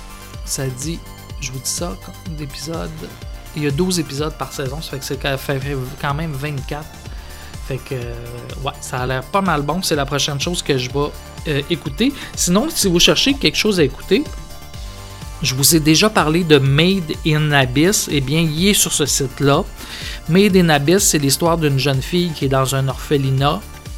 Ça dit... Je vous dis ça, d'épisodes... Il y a douze épisodes par saison, ça fait que c'est quand même vingt-quatre. Fait que, ouais, ça a l'air pas mal bon. C'est la prochaine chose que je vais euh, écouter. Sinon, si vous cherchez quelque chose à écouter, je vous ai déjà parlé de Made in Abyss. Eh bien, il est sur ce site-là. Made in Abyss, c'est l'histoire d'une jeune fille qui est dans un orphelinat.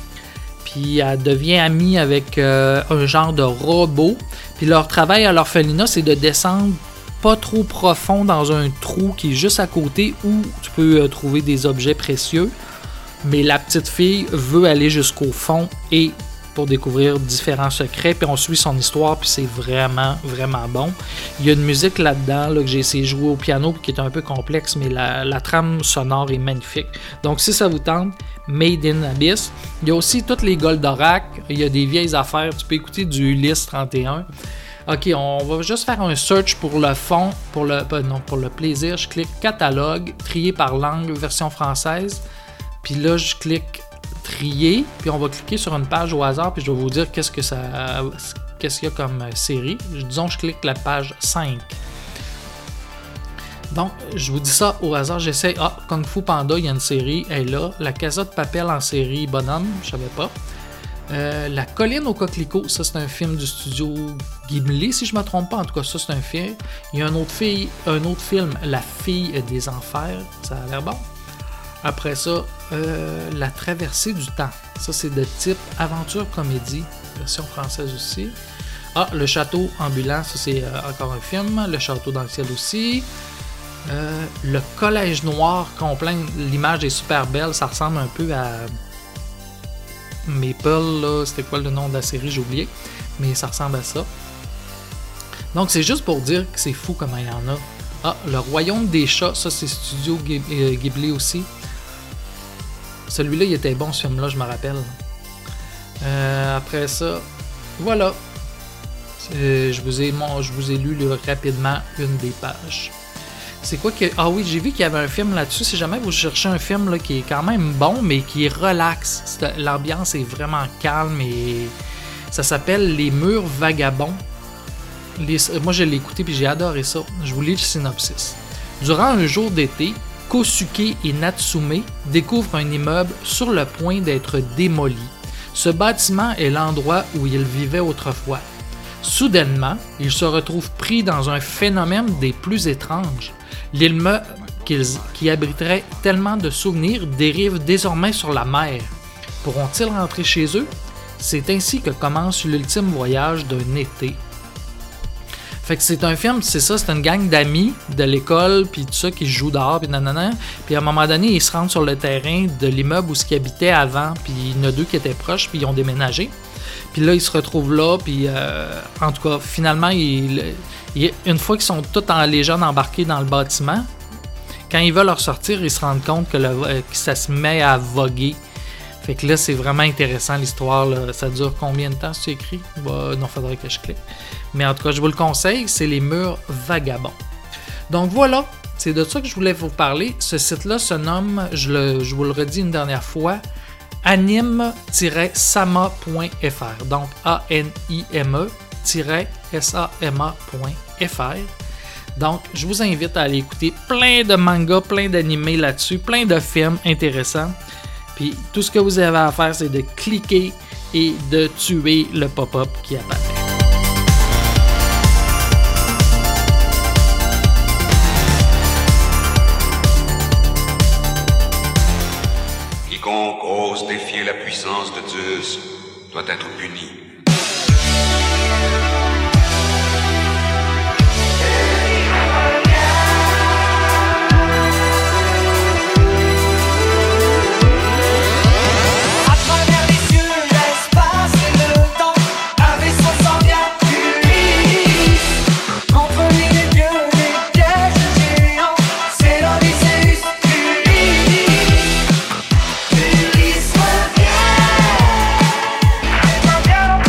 Puis elle devient amie avec euh, un genre de robot. Puis leur travail à l'orphelinat, c'est de descendre pas trop profond dans un trou qui est juste à côté où tu peux euh, trouver des objets précieux. mais la petite fille veut aller jusqu'au fond et pour découvrir différents secrets, puis on suit son histoire, puis c'est vraiment, vraiment bon. Il y a une musique là-dedans là, que j'ai essayé de jouer au piano, qui est un peu complexe, mais la, la trame sonore est magnifique. Donc si ça vous tente, Made in Abyss. Il y a aussi toutes les Goldorak, il y a des vieilles affaires, tu peux écouter du Ulysse trente et un. Ok, on va juste faire un search pour le fond, pour le, non, pour le plaisir, je clique catalogue, trier par langue, version française, puis là je clique trier, puis on va cliquer sur une page au hasard, puis je vais vous dire qu'est-ce que ça, qu'est-ce qu'il y a comme série. Disons, je clique la page cinq. Donc, je vous dis ça au hasard, j'essaie. Ah, Kung Fu Panda, il y a une série, elle est là. La Casa de Papel en série bonhomme, je savais pas. Euh, la Colline au Coquelicot, ça c'est un film du studio Ghibli, si je me trompe pas. En tout cas, ça c'est un film. Il y a un autre, fille, un autre film, La Fille des Enfers, ça a l'air bon. Après ça, euh, La Traversée du Temps. Ça, c'est de type aventure comédie, version française aussi. Ah, Le Château ambulant, ça c'est euh, encore un film. Le Château dans le ciel aussi. Euh, le Collège noir, complet. L'image est super belle, ça ressemble un peu à Maple, là. C'était quoi le nom de la série, j'ai oublié. Mais ça ressemble à ça. Donc, c'est juste pour dire que c'est fou comment il y en a. Ah, Le Royaume des chats, ça c'est Studio Ghibli aussi. Celui-là, il était bon, ce film-là, je me rappelle. Euh, après ça, voilà. Euh, je, vous ai, mon, je vous ai lu là, rapidement une des pages. C'est quoi que... Ah oui, j'ai vu qu'il y avait un film là-dessus. Si jamais vous cherchez un film là, qui est quand même bon, mais qui est relax. C'est, l'ambiance est vraiment calme et ça s'appelle Les Murs Vagabonds. Les, moi, je l'ai écouté et j'ai adoré ça. Je vous lis le synopsis. Durant un jour d'été, Kosuke et Natsume découvrent un immeuble sur le point d'être démoli. Ce bâtiment est l'endroit où ils vivaient autrefois. Soudainement, ils se retrouvent pris dans un phénomène des plus étranges. L'immeuble qui abriterait tellement de souvenirs dérive désormais sur la mer. Pourront-ils rentrer chez eux? C'est ainsi que commence l'ultime voyage d'un été. Fait que c'est un film, c'est ça, c'est une gang d'amis de l'école, puis tout ça, qui jouent dehors, puis nanana. Puis à un moment donné, ils se rendent sur le terrain de l'immeuble où ils habitaient avant, puis il y en a deux qui étaient proches, puis ils ont déménagé. Puis là, ils se retrouvent là, puis euh, en tout cas, finalement, ils, ils, une fois qu'ils sont tous en, les jeunes embarqués dans le bâtiment, quand ils veulent ressortir, ils se rendent compte que, le, que ça se met à voguer. Fait que là, c'est vraiment intéressant l'histoire. Là. Ça dure combien de temps, c'est écrit? Bah, non, faudrait que je clique. Mais en tout cas, je vous le conseille, c'est Les Murs Vagabonds. Donc voilà, c'est de ça que je voulais vous parler. Ce site-là se nomme, je, le, je vous le redis une dernière fois, anime tiret sama point f r. Donc A N I M E S A M A point F R. Donc, je vous invite à aller écouter plein de mangas, plein d'animés là-dessus, plein de films intéressants. Puis tout ce que vous avez à faire, c'est de cliquer et de tuer le pop-up qui apparaît. Quiconque ose défier la puissance de Zeus doit être puni. Get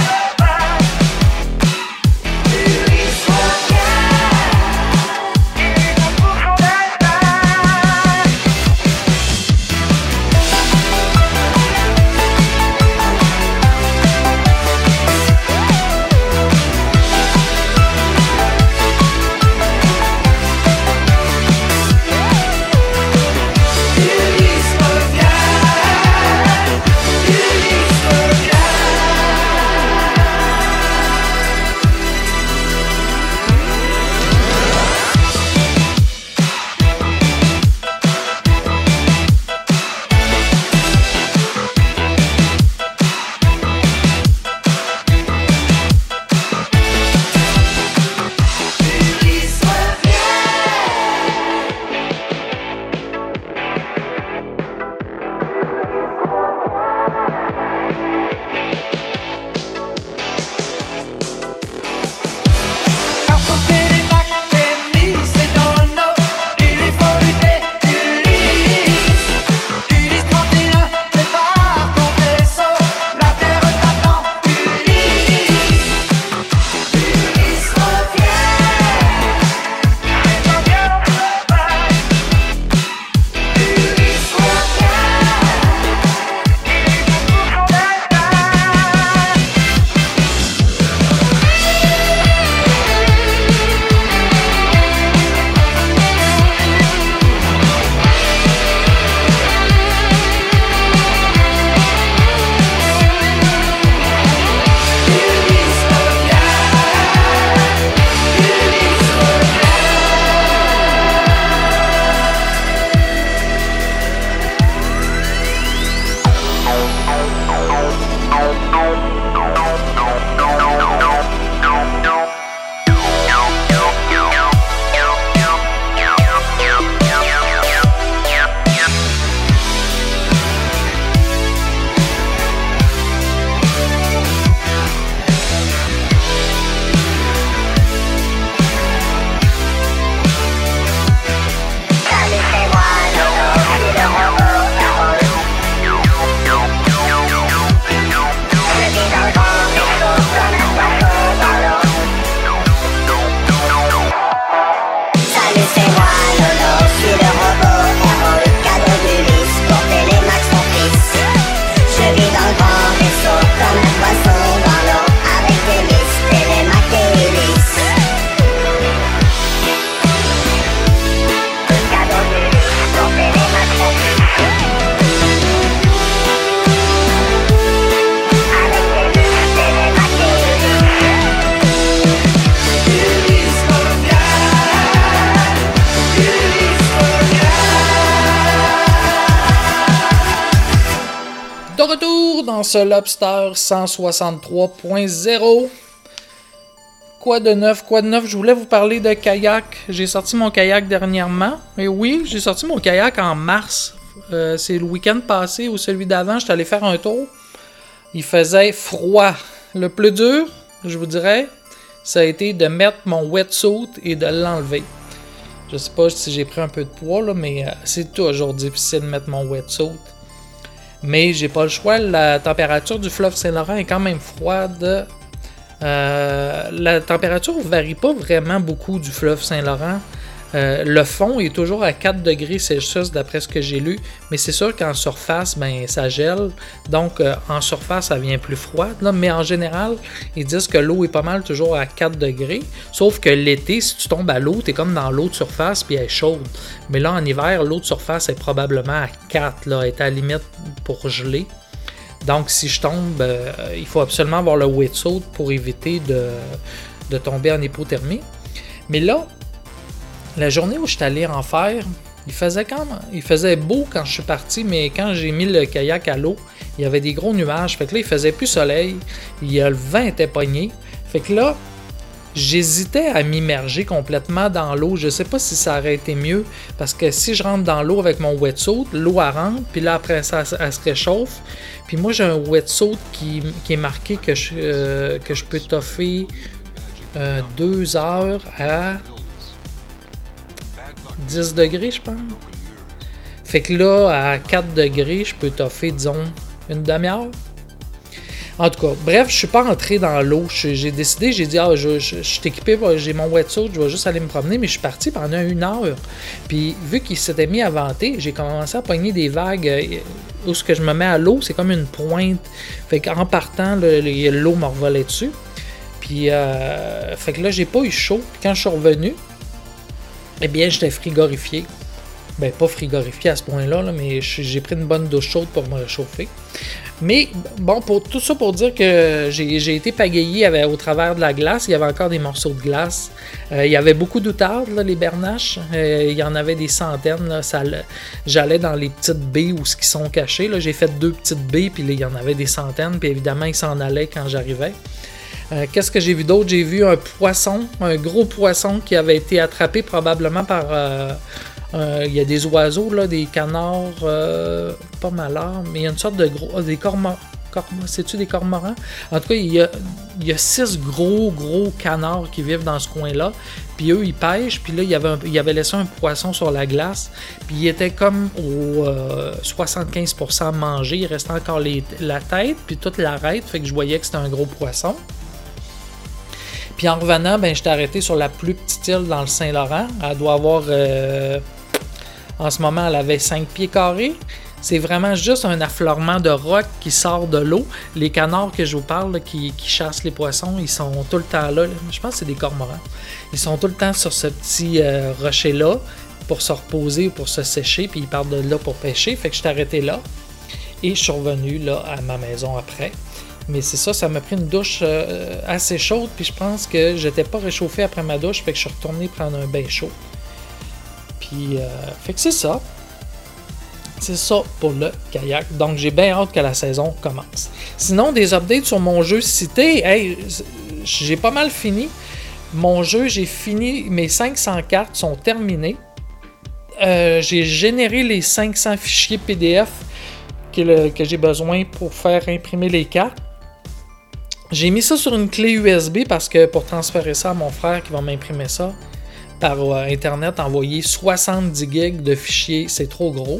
retour dans ce Lobster cent soixante-trois point zéro. Quoi de neuf? Quoi de neuf? Je voulais vous parler de kayak. J'ai sorti mon kayak dernièrement. Et oui, j'ai sorti mon kayak en mars. Euh, c'est le week-end passé ou celui d'avant. J'étais allé faire un tour. Il faisait froid. Le plus dur, je vous dirais, ça a été de mettre mon wetsuit et de l'enlever. Je sais pas si j'ai pris un peu de poids, là, mais euh, c'est toujours difficile de mettre mon wetsuit. Mais j'ai pas le choix. La température du fleuve Saint-Laurent est quand même froide. Euh, la température ne varie pas vraiment beaucoup du fleuve Saint-Laurent. Euh, le fond est toujours à quatre degrés Celsius d'après ce que j'ai lu, mais c'est sûr qu'en surface, ben, ça gèle. Donc euh, en surface, ça vient plus froid. Là, mais en général, ils disent que l'eau est pas mal toujours à quatre degrés. Sauf que l'été, si tu tombes à l'eau, tu es comme dans l'eau de surface puis elle est chaude. Mais là, en hiver, l'eau de surface est probablement à quatre, là, elle est à la limite pour geler. Donc, si je tombe, euh, il faut absolument avoir le wetsuit pour éviter de, de tomber en hypothermie. Mais là, la journée où je suis allé en faire, il faisait quand même, il faisait beau quand je suis parti, mais quand j'ai mis le kayak à l'eau, il y avait des gros nuages. Fait que là, il faisait plus soleil, il, le vent était pogné. Fait que là, j'hésitais à m'immerger complètement dans l'eau. Je sais pas si ça aurait été mieux, parce que si je rentre dans l'eau avec mon wetsuit, l'eau elle rentre, puis là après ça, elle se réchauffe. Puis moi, j'ai un wetsuit qui, qui est marqué que je, euh, que je peux toffer euh, deux heures à dix degrés, je pense. Fait que là, à quatre degrés, je peux toffer, disons, une demi-heure. En tout cas, bref, je suis pas entré dans l'eau. J'ai décidé, j'ai dit, ah, je, je, je suis équipé, j'ai mon wetsuit, je vais juste aller me promener, mais je suis parti pendant une heure. Puis, vu qu'il s'était mis à venter, j'ai commencé à pogner des vagues. Où ce que je me mets à l'eau, c'est comme une pointe. Fait qu'en partant, l'eau me revolait dessus. Puis, euh, fait que là, j'ai pas eu chaud. Puis quand je suis revenu, eh bien, j'étais frigorifié. Ben, pas frigorifié à ce point-là, là, mais j'ai pris une bonne douche chaude pour me réchauffer. Mais, bon, pour tout ça pour dire que j'ai été pagayé avec, au travers de la glace. Il y avait encore des morceaux de glace. Euh, il y avait beaucoup d'outardes, là, les bernaches. Euh, il y en avait des centaines. J'allais dans les petites baies où ce qui sont cachés. J'ai fait deux petites baies, puis là, il y en avait des centaines. Puis évidemment, ils s'en allaient quand j'arrivais. Euh, Qu'est-ce que j'ai vu d'autre? J'ai vu un poisson, un gros poisson qui avait été attrapé probablement par... Euh, euh, il y a des oiseaux, là, des canards, euh, pas malheurs, mais il y a une sorte de gros... des cormorans. C'est-tu des cormorans? En tout cas, il y, a, il y a six gros, gros canards qui vivent dans ce coin-là. Puis eux, ils pêchent. Puis là, il y avait, un, il y avait laissé un poisson sur la glace. Puis il était comme au euh, soixante-quinze pour cent mangé. Il restait encore les, la tête, puis toute l'arête. Fait que je voyais que c'était un gros poisson. Puis en revenant, ben, j'étais arrêté sur la plus petite île dans le Saint-Laurent. Elle doit avoir... Euh, en ce moment, elle avait cinq pieds carrés. C'est vraiment juste un affleurement de roc qui sort de l'eau. Les canards que je vous parle, là, qui, qui chassent les poissons, ils sont tout le temps là. Je pense que c'est des cormorans. Ils sont tout le temps sur ce petit euh, rocher-là pour se reposer ou pour se sécher. Puis ils partent de là pour pêcher. Fait que je suis arrêté là. Et je suis revenu là, à ma maison après. Mais c'est ça, ça m'a pris une douche euh, assez chaude. Puis je pense que j'étais pas réchauffé après ma douche. Fait que je suis retourné prendre un bain chaud. Puis, euh, fait que c'est ça. C'est ça pour le kayak. Donc, j'ai bien hâte que la saison commence. Sinon, des updates sur mon jeu cité. Hey, j'ai pas mal fini. Mon jeu, j'ai fini. Mes cinq cents cartes sont terminées. Euh, j'ai généré les cinq cents fichiers P D F que, le, que j'ai besoin pour faire imprimer les cartes. J'ai mis ça sur une clé U S B parce que pour transférer ça à mon frère qui va m'imprimer ça par euh, Internet, envoyer soixante-dix gigs de fichiers, c'est trop gros.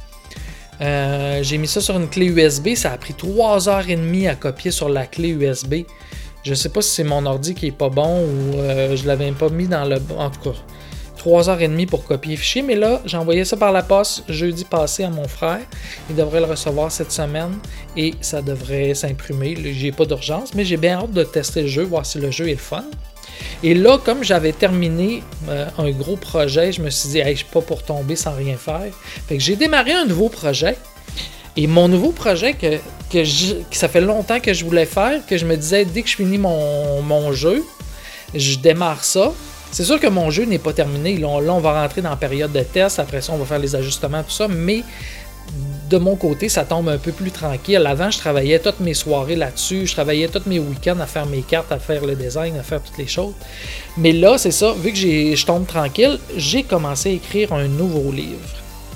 Euh, j'ai mis ça sur une clé U S B, ça a pris trois heures trente à copier sur la clé U S B. Je sais pas si c'est mon ordi qui est pas bon ou euh, je l'avais pas mis dans le... En tout cas, trois heures trente pour copier le fichier, mais là, j'ai envoyé ça par la poste jeudi passé à mon frère. Il devrait le recevoir cette semaine et ça devrait s'imprimer. J'ai pas d'urgence, mais j'ai bien hâte de tester le jeu, voir si le jeu est le fun. Et là, comme j'avais terminé euh, un gros projet, je me suis dit, hey, je suis pas pour tomber sans rien faire. Fait que j'ai démarré un nouveau projet. Et mon nouveau projet, que, que, je, que ça fait longtemps que je voulais faire, que je me disais, dès que je finis mon, mon jeu, je démarre ça. C'est sûr que mon jeu n'est pas terminé. Là on, là, on va rentrer dans la période de test. Après ça, on va faire les ajustements, tout ça. Mais de mon côté, ça tombe un peu plus tranquille. Avant, je travaillais toutes mes soirées là-dessus, je travaillais tous mes week-ends à faire mes cartes, à faire le design, à faire toutes les choses. Mais là, c'est ça, vu que j'ai, je tombe tranquille, j'ai commencé à écrire un nouveau livre.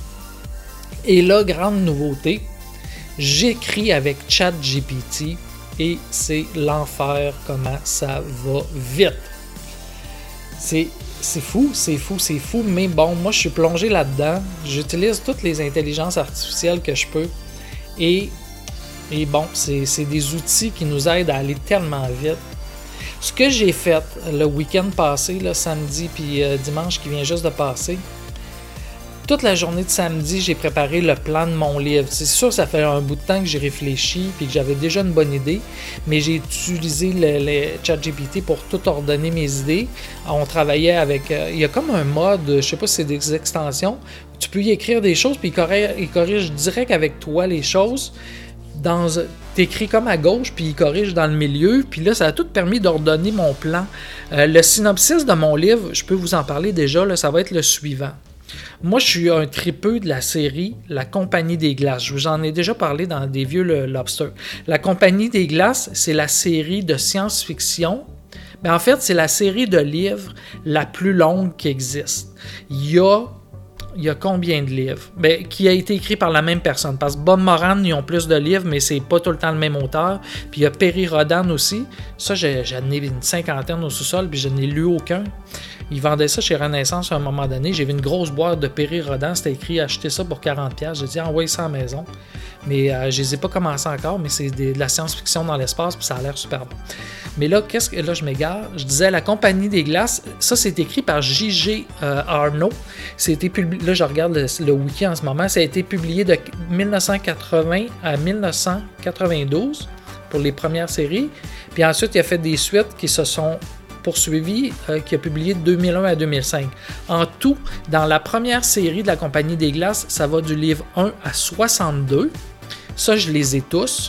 Et là, grande nouveauté, j'écris avec ChatGPT et c'est l'enfer comment ça va vite. C'est... C'est fou, c'est fou, c'est fou, mais bon, moi je suis plongé là-dedans, j'utilise toutes les intelligences artificielles que je peux, et, et bon, c'est, c'est des outils qui nous aident à aller tellement vite. Ce que j'ai fait le week-end passé, là, samedi puis euh, dimanche qui vient juste de passer, toute la journée de samedi, j'ai préparé le plan de mon livre. C'est sûr, ça fait un bout de temps que j'ai réfléchi et que j'avais déjà une bonne idée, mais j'ai utilisé le, le ChatGPT pour tout ordonner mes idées. On travaillait avec... Euh, il y a comme un mode, je sais pas si c'est des extensions, tu peux y écrire des choses puis il corrige, il corrige direct avec toi les choses. Dans, t'écris comme à gauche, puis il corrige dans le milieu, puis là, ça a tout permis d'ordonner mon plan. Euh, le synopsis de mon livre, je peux vous en parler déjà, là, ça va être le suivant. Moi, je suis un tripeux de la série La Compagnie des Glaces. Je vous en ai déjà parlé dans des vieux Lobster. La Compagnie des Glaces, c'est la série de science-fiction. Mais en fait, c'est la série de livres la plus longue qui existe. Il y a, il y a combien de livres? Ben, qui a été écrit par la même personne. Parce que Bob Moran, ils ont plus de livres, mais c'est pas tout le temps le même auteur. Puis il y a Perry Rhodan aussi. Ça, j'en ai une cinquantaine au sous-sol, puis je n'ai lu aucun. Ils vendaient ça chez Renaissance à un moment donné. J'ai vu une grosse boîte de Perry Rhodan. C'était écrit « Achetez ça pour quarante dollars ». J'ai dit « Envoyez ça à la maison ». Mais euh, je ne les ai pas commencé encore, mais c'est des, de la science-fiction dans l'espace, puis ça a l'air super bon. Mais là, qu'est-ce que là, je m'égare. Je disais « La Compagnie des Glaces ». Ça, c'est écrit par J G Euh, Arnaud. C'était publié, là, je regarde le, le wiki en ce moment. Ça a été publié de dix-neuf cent quatre-vingts à dix-neuf cent quatre-vingt-douze pour les premières séries. Puis ensuite, il a fait des suites qui se sont poursuivi, euh, qui a publié de deux mille un à deux mille cinq. En tout, dans la première série de la Compagnie des Glaces, ça va du livre un à soixante-deux. Ça, je les ai tous.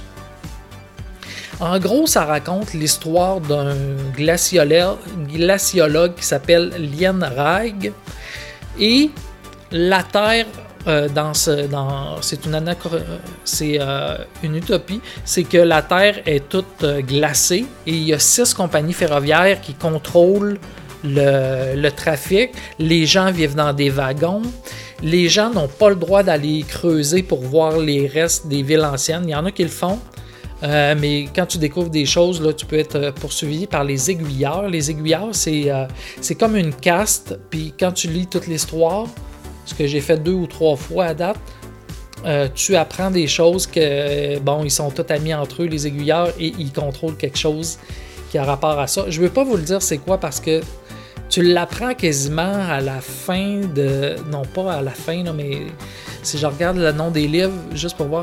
En gros, ça raconte l'histoire d'un glaciologue, glaciologue qui s'appelle Lien Raig. Et la Terre, euh, dans ce, dans, c'est, une anacro- c'est euh, une utopie, c'est que la Terre est toute euh, glacée et il y a six compagnies ferroviaires qui contrôlent le, le trafic. Les gens vivent dans des wagons. Les gens n'ont pas le droit d'aller creuser pour voir les restes des villes anciennes. Il y en a qui le font. Euh, mais quand tu découvres des choses, là, tu peux être poursuivi par les aiguilleurs. Les aiguilleurs, c'est, euh, c'est comme une caste. Puis quand tu lis toute l'histoire, ce que j'ai fait deux ou trois fois à date, euh, tu apprends des choses que, bon, ils sont tous amis entre eux, les aiguilleurs, et ils contrôlent quelque chose qui a rapport à ça. Je ne veux pas vous le dire c'est quoi parce que tu l'apprends quasiment à la fin de... Non, pas à la fin, là, mais si je regarde le nom des livres, juste pour voir...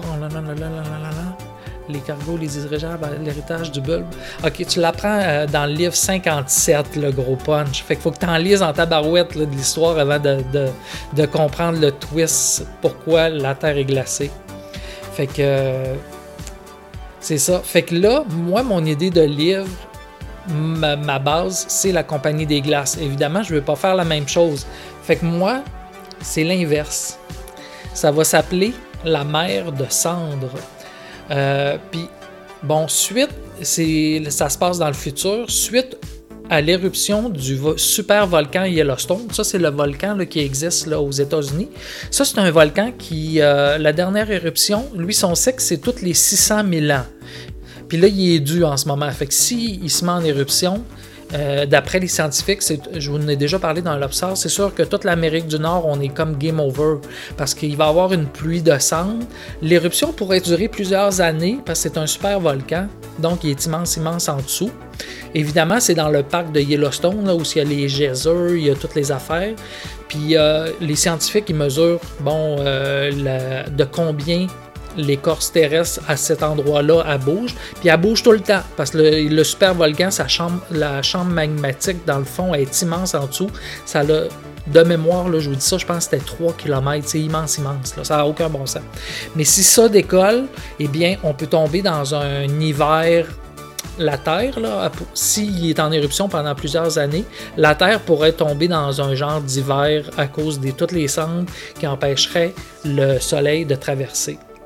Les cargos, les dirigeables, l'héritage du bulbe. Ok, tu l'apprends euh, dans le livre cinquante-sept, le gros punch. Fait qu'il faut que tu en lises en tabarouette là, de l'histoire avant de, de, de comprendre le twist, pourquoi la Terre est glacée. Fait que... Euh, c'est ça. Fait que là, moi, mon idée de livre, ma, ma base, c'est la Compagnie des Glaces. Évidemment, je ne veux pas faire la même chose. Fait que moi, c'est l'inverse. Ça va s'appeler La mer de cendres. Euh, Puis, bon, suite, c'est, ça se passe dans le futur, suite à l'éruption du vo- super volcan Yellowstone. Ça, c'est le volcan là, qui existe là, aux États-Unis. Ça, c'est un volcan qui, euh, la dernière éruption, lui, son cycle, c'est tous les six cent mille ans. Puis là, il est dû en ce moment. Fait que s'il se met en éruption, Euh, d'après les scientifiques, c'est, je vous en ai déjà parlé dans l'Obser, c'est sûr que toute l'Amérique du Nord, on est comme game over parce qu'il va y avoir une pluie de cendres. L'éruption pourrait durer plusieurs années parce que c'est un super volcan, donc il est immense, immense en dessous. Évidemment, c'est dans le parc de Yellowstone, là, où il y a les geysers, il y a toutes les affaires. Puis euh, les scientifiques, ils mesurent bon, euh, la, de combien l'écorce terrestre à cet endroit-là, elle bouge. Puis elle bouge tout le temps, parce que le, le super volcan, sa chambre, la chambre magmatique, dans le fond, est immense en dessous. Ça a, de mémoire, là, je vous dis ça, je pense que c'était trois kilomètres. C'est immense, immense. Là. Ça n'a aucun bon sens. Mais si ça décolle, eh bien, on peut tomber dans un hiver... La Terre, là, s'il est en éruption pendant plusieurs années, la Terre pourrait tomber dans un genre d'hiver à cause de toutes les cendres qui empêcheraient le Soleil de traverser.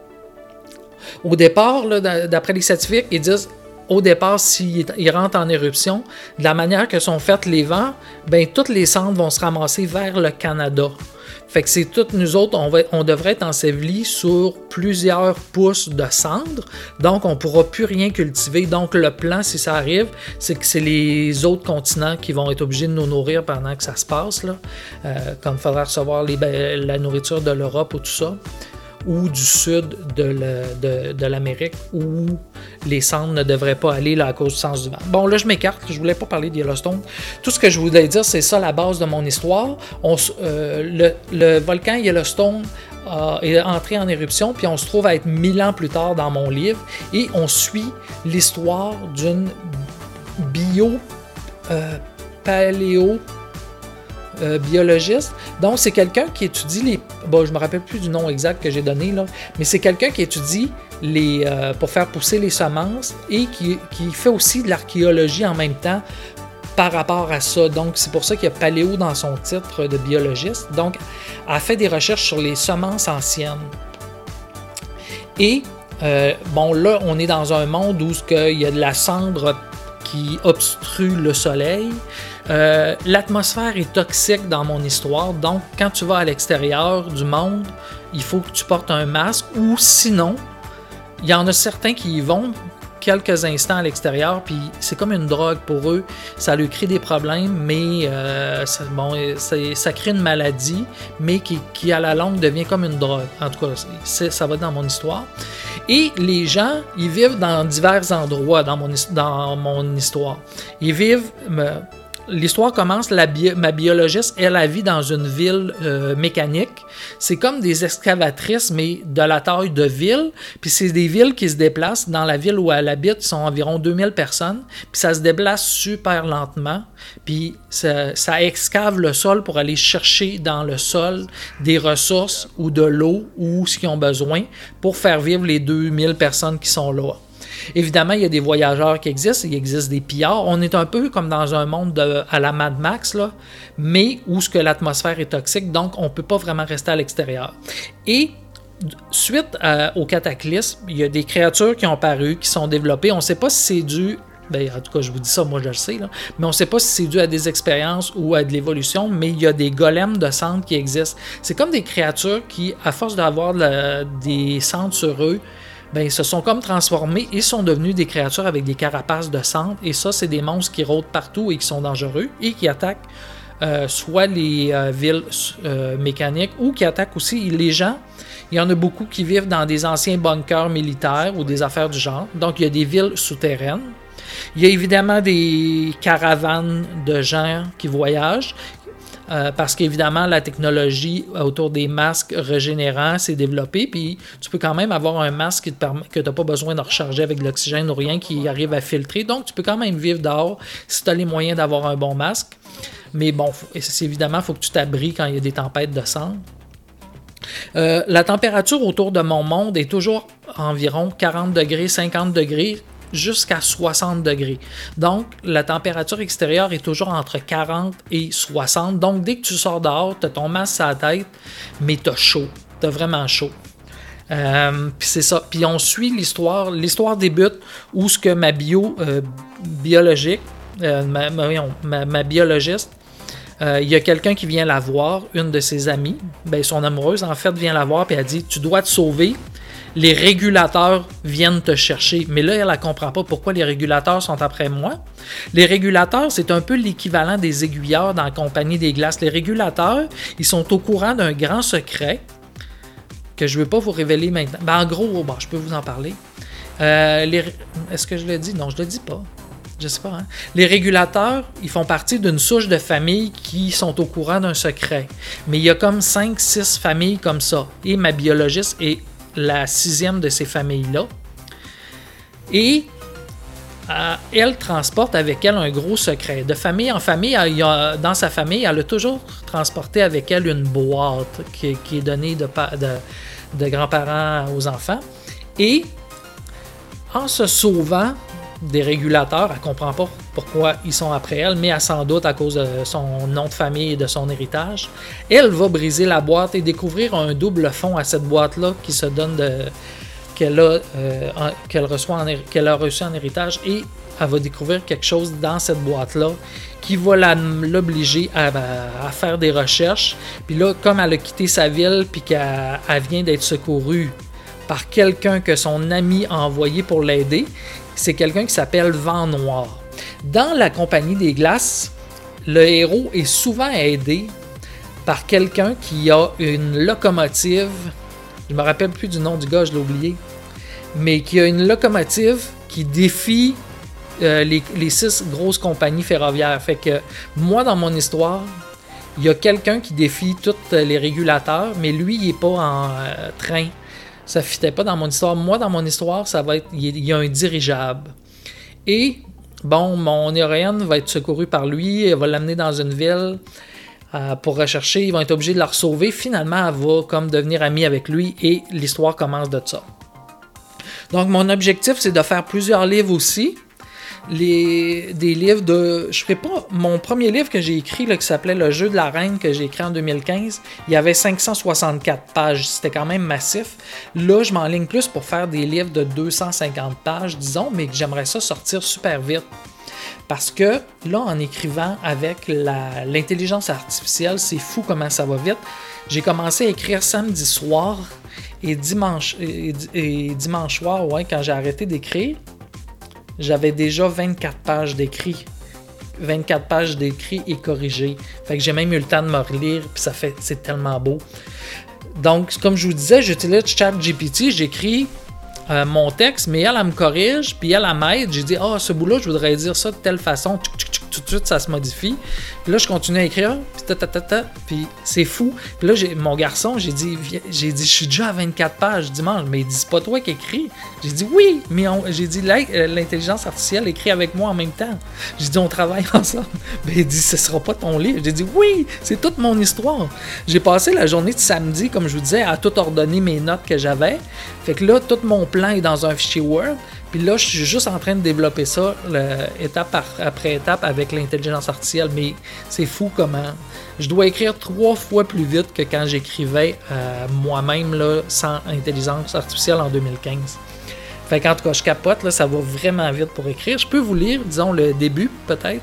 Au départ, là, d'après les scientifiques, ils disent au départ, s'il rentre en éruption, de la manière que sont faites les vents, ben toutes les cendres vont se ramasser vers le Canada. Fait que c'est toutes nous autres, on, va, on devrait être ensevelis sur plusieurs pouces de cendres, donc on ne pourra plus rien cultiver. Donc le plan, si ça arrive, c'est que c'est les autres continents qui vont être obligés de nous nourrir pendant que ça se passe, là. Euh, comme il faudra recevoir les, la nourriture de l'Europe ou tout ça, ou du sud de, le, de, de l'Amérique, où les cendres ne devraient pas aller là, à cause du sens du vent. Bon, là, je m'écarte, je voulais pas parler de Yellowstone. Tout ce que je voulais dire, c'est ça la base de mon histoire. On, euh, le, le volcan Yellowstone euh, est entré en éruption, puis on se trouve à être mille ans plus tard dans mon livre, et on suit l'histoire d'une bio euh, paléo Euh, biologiste. Donc, c'est quelqu'un qui étudie les... Bon, je me rappelle plus du nom exact que j'ai donné, là, mais c'est quelqu'un qui étudie les, euh, pour faire pousser les semences et qui, qui fait aussi de l'archéologie en même temps par rapport à ça. Donc, c'est pour ça qu'il y a paléo dans son titre de biologiste. Donc, elle a fait des recherches sur les semences anciennes. Et, euh, bon, là, on est dans un monde où il y a de la cendre qui obstrue le soleil. Euh, l'atmosphère est toxique dans mon histoire, donc quand tu vas à l'extérieur du monde, il faut que tu portes un masque, ou sinon, il y en a certains qui y vont quelques instants à l'extérieur, puis c'est comme une drogue pour eux, ça leur crée des problèmes, mais euh, ça, bon, ça crée une maladie, mais qui, qui à la longue devient comme une drogue. En tout cas, c'est, ça va dans mon histoire. Et les gens, ils vivent dans divers endroits dans mon, dans mon histoire. Ils vivent... Me, L'histoire commence, la bio, ma biologiste, elle, elle vit dans une ville euh, mécanique. C'est comme des excavatrices, mais de la taille de ville. Puis c'est des villes qui se déplacent. Dans la ville où elle habite, ils sont environ deux mille personnes. Puis ça se déplace super lentement. Puis ça, ça excave le sol pour aller chercher dans le sol des ressources ou de l'eau ou ce qu'ils ont besoin pour faire vivre les deux mille personnes qui sont là. Évidemment, il y a des voyageurs qui existent, il existe des pillards. On est un peu comme dans un monde de, à la Mad Max, là, mais où ce que l'atmosphère est toxique, donc on ne peut pas vraiment rester à l'extérieur. Et suite à, au cataclysme, il y a des créatures qui ont paru, qui sont développées. On ne sait pas si c'est dû... Ben, en tout cas, je vous dis ça, moi je le sais, là. Mais on ne sait pas si c'est dû à des expériences ou à de l'évolution, mais il y a des golems de cendres qui existent. C'est comme des créatures qui, à force d'avoir de, des cendres sur eux, ben, ils se sont comme transformés et sont devenus des créatures avec des carapaces de cendres. Et ça, c'est des monstres qui rôdent partout et qui sont dangereux et qui attaquent euh, soit les euh, villes euh, mécaniques ou qui attaquent aussi les gens. Il y en a beaucoup qui vivent dans des anciens bunkers militaires ou des affaires du genre. Donc, il y a des villes souterraines. Il y a évidemment des caravanes de gens qui voyagent. Euh, parce qu'évidemment, la technologie autour des masques régénérants s'est développée, puis tu peux quand même avoir un masque qui te permet, que tu n'as pas besoin de recharger avec de l'oxygène ou rien, qui arrive à filtrer. Donc, tu peux quand même vivre dehors si tu as les moyens d'avoir un bon masque. Mais bon, c'est, évidemment, il faut que tu t'abris quand il y a des tempêtes de cendres. Euh, la température autour de mon monde est toujours environ quarante degrés, cinquante degrés, jusqu'à soixante degrés. Donc, la température extérieure est toujours entre quarante et soixante. Donc, dès que tu sors dehors, tu as ton masque à la tête, mais tu as chaud. Tu as vraiment chaud. Euh, puis c'est ça. Puis on suit l'histoire. L'histoire débute où ce que ma bio euh, biologique, euh, ma, ma, ma biologiste, euh, il y a quelqu'un qui vient la voir, une de ses amies, ben, son amoureuse, en fait, vient la voir, puis elle dit « Tu dois te sauver. » Les régulateurs viennent te chercher. Mais là, elle ne comprend pas pourquoi les régulateurs sont après moi. Les régulateurs, c'est un peu l'équivalent des aiguilleurs dans la Compagnie des Glaces. Les régulateurs, ils sont au courant d'un grand secret que je ne veux pas vous révéler maintenant. Ben, en gros, bon, je peux vous en parler. Euh, les... Est-ce que je le dis? Non, je ne le dis pas. Je sais pas. Hein? Les régulateurs, ils font partie d'une souche de familles qui sont au courant d'un secret. Mais il y a comme cinq six familles comme ça. Et ma biologiste est la sixième de ces familles-là. Et euh, elle transporte avec elle un gros secret. De famille en famille, elle, a, dans sa famille, elle a toujours transporté avec elle une boîte qui, qui est donnée de, de, de grands-parents aux enfants. Et en se sauvant des régulateurs, elle ne comprend pas pourquoi ils sont après elle, mais elle s'en doute à cause de son nom de famille et de son héritage. Elle va briser la boîte et découvrir un double fond à cette boîte-là qui se donne de, qu'elle a, euh, en, qu'elle reçoit en, qu'elle a reçu en héritage et elle va découvrir quelque chose dans cette boîte-là qui va la, l'obliger à, à faire des recherches. Puis là, comme elle a quitté sa ville puis qu'elle elle vient d'être secourue par quelqu'un que son ami a envoyé pour l'aider, c'est quelqu'un qui s'appelle Vent Noir. Dans la Compagnie des Glaces, le héros est souvent aidé par quelqu'un qui a une locomotive, je me rappelle plus du nom du gars, je l'ai oublié, mais qui a une locomotive qui défie euh, les, les six grosses compagnies ferroviaires. Fait que moi, dans mon histoire, il y a quelqu'un qui défie tous les régulateurs, mais lui, il n'est pas en euh, train. Ça ne fitait pas dans mon histoire. Moi, dans mon histoire, ça va être, il y a un dirigeable. Et, bon, mon héroïne va être secourue par lui, elle va l'amener dans une ville euh, pour rechercher, ils vont être obligés de la sauver. Finalement, elle va comme devenir amie avec lui et l'histoire commence de ça. Donc, mon objectif, c'est de faire plusieurs livres aussi. Les, des livres de... Je ferai pas... Mon premier livre que j'ai écrit, là, qui s'appelait Le Jeu de la Reine, que j'ai écrit en deux mille quinze, il y avait cinq cent soixante-quatre pages. C'était quand même massif. Là, je m'enligne plus pour faire des livres de deux cent cinquante pages, disons, mais que j'aimerais ça sortir super vite. Parce que, là, en écrivant avec la, l'intelligence artificielle, c'est fou comment ça va vite. J'ai commencé à écrire samedi soir et dimanche, et, et dimanche soir, ouais, quand j'ai arrêté d'écrire, j'avais déjà vingt-quatre pages d'écrit. vingt-quatre pages d'écrit et corrigées. Fait que j'ai même eu le temps de me relire, puis ça fait, c'est tellement beau. Donc, comme je vous disais, j'utilise ChatGPT, j'écris euh, mon texte, mais elle, elle me corrige, puis elle, elle m'aide. J'ai dit, ah, oh, ce bout-là, je voudrais dire ça de telle façon. Tchouk, tchouk, tchouk, tout de suite, ça se modifie. Puis là, je continue à écrire, puis ta, ta, ta, ta, puis c'est fou. Puis là, j'ai, mon garçon, j'ai dit, j'ai dit, je suis déjà à vingt-quatre pages dimanche, mais il dit, c'est pas toi qui écris. J'ai dit, oui, mais on, j'ai dit, l'intelligence artificielle écrit avec moi en même temps. J'ai dit, on travaille ensemble. Ben, il dit, ce sera pas ton livre. J'ai dit, oui, c'est toute mon histoire. J'ai passé la journée de samedi, comme je vous disais, à tout ordonner mes notes que j'avais. Fait que là, tout mon plan est dans un fichier Word. Puis là, je suis juste en train de développer ça, là, étape par, après étape, avec l'intelligence artificielle. Mais c'est fou comment... Je dois écrire trois fois plus vite que quand j'écrivais euh, moi-même là, sans intelligence artificielle en deux mille quinze. Fait qu'en tout cas, je capote, là, ça va vraiment vite pour écrire. Je peux vous lire, disons, le début, peut-être.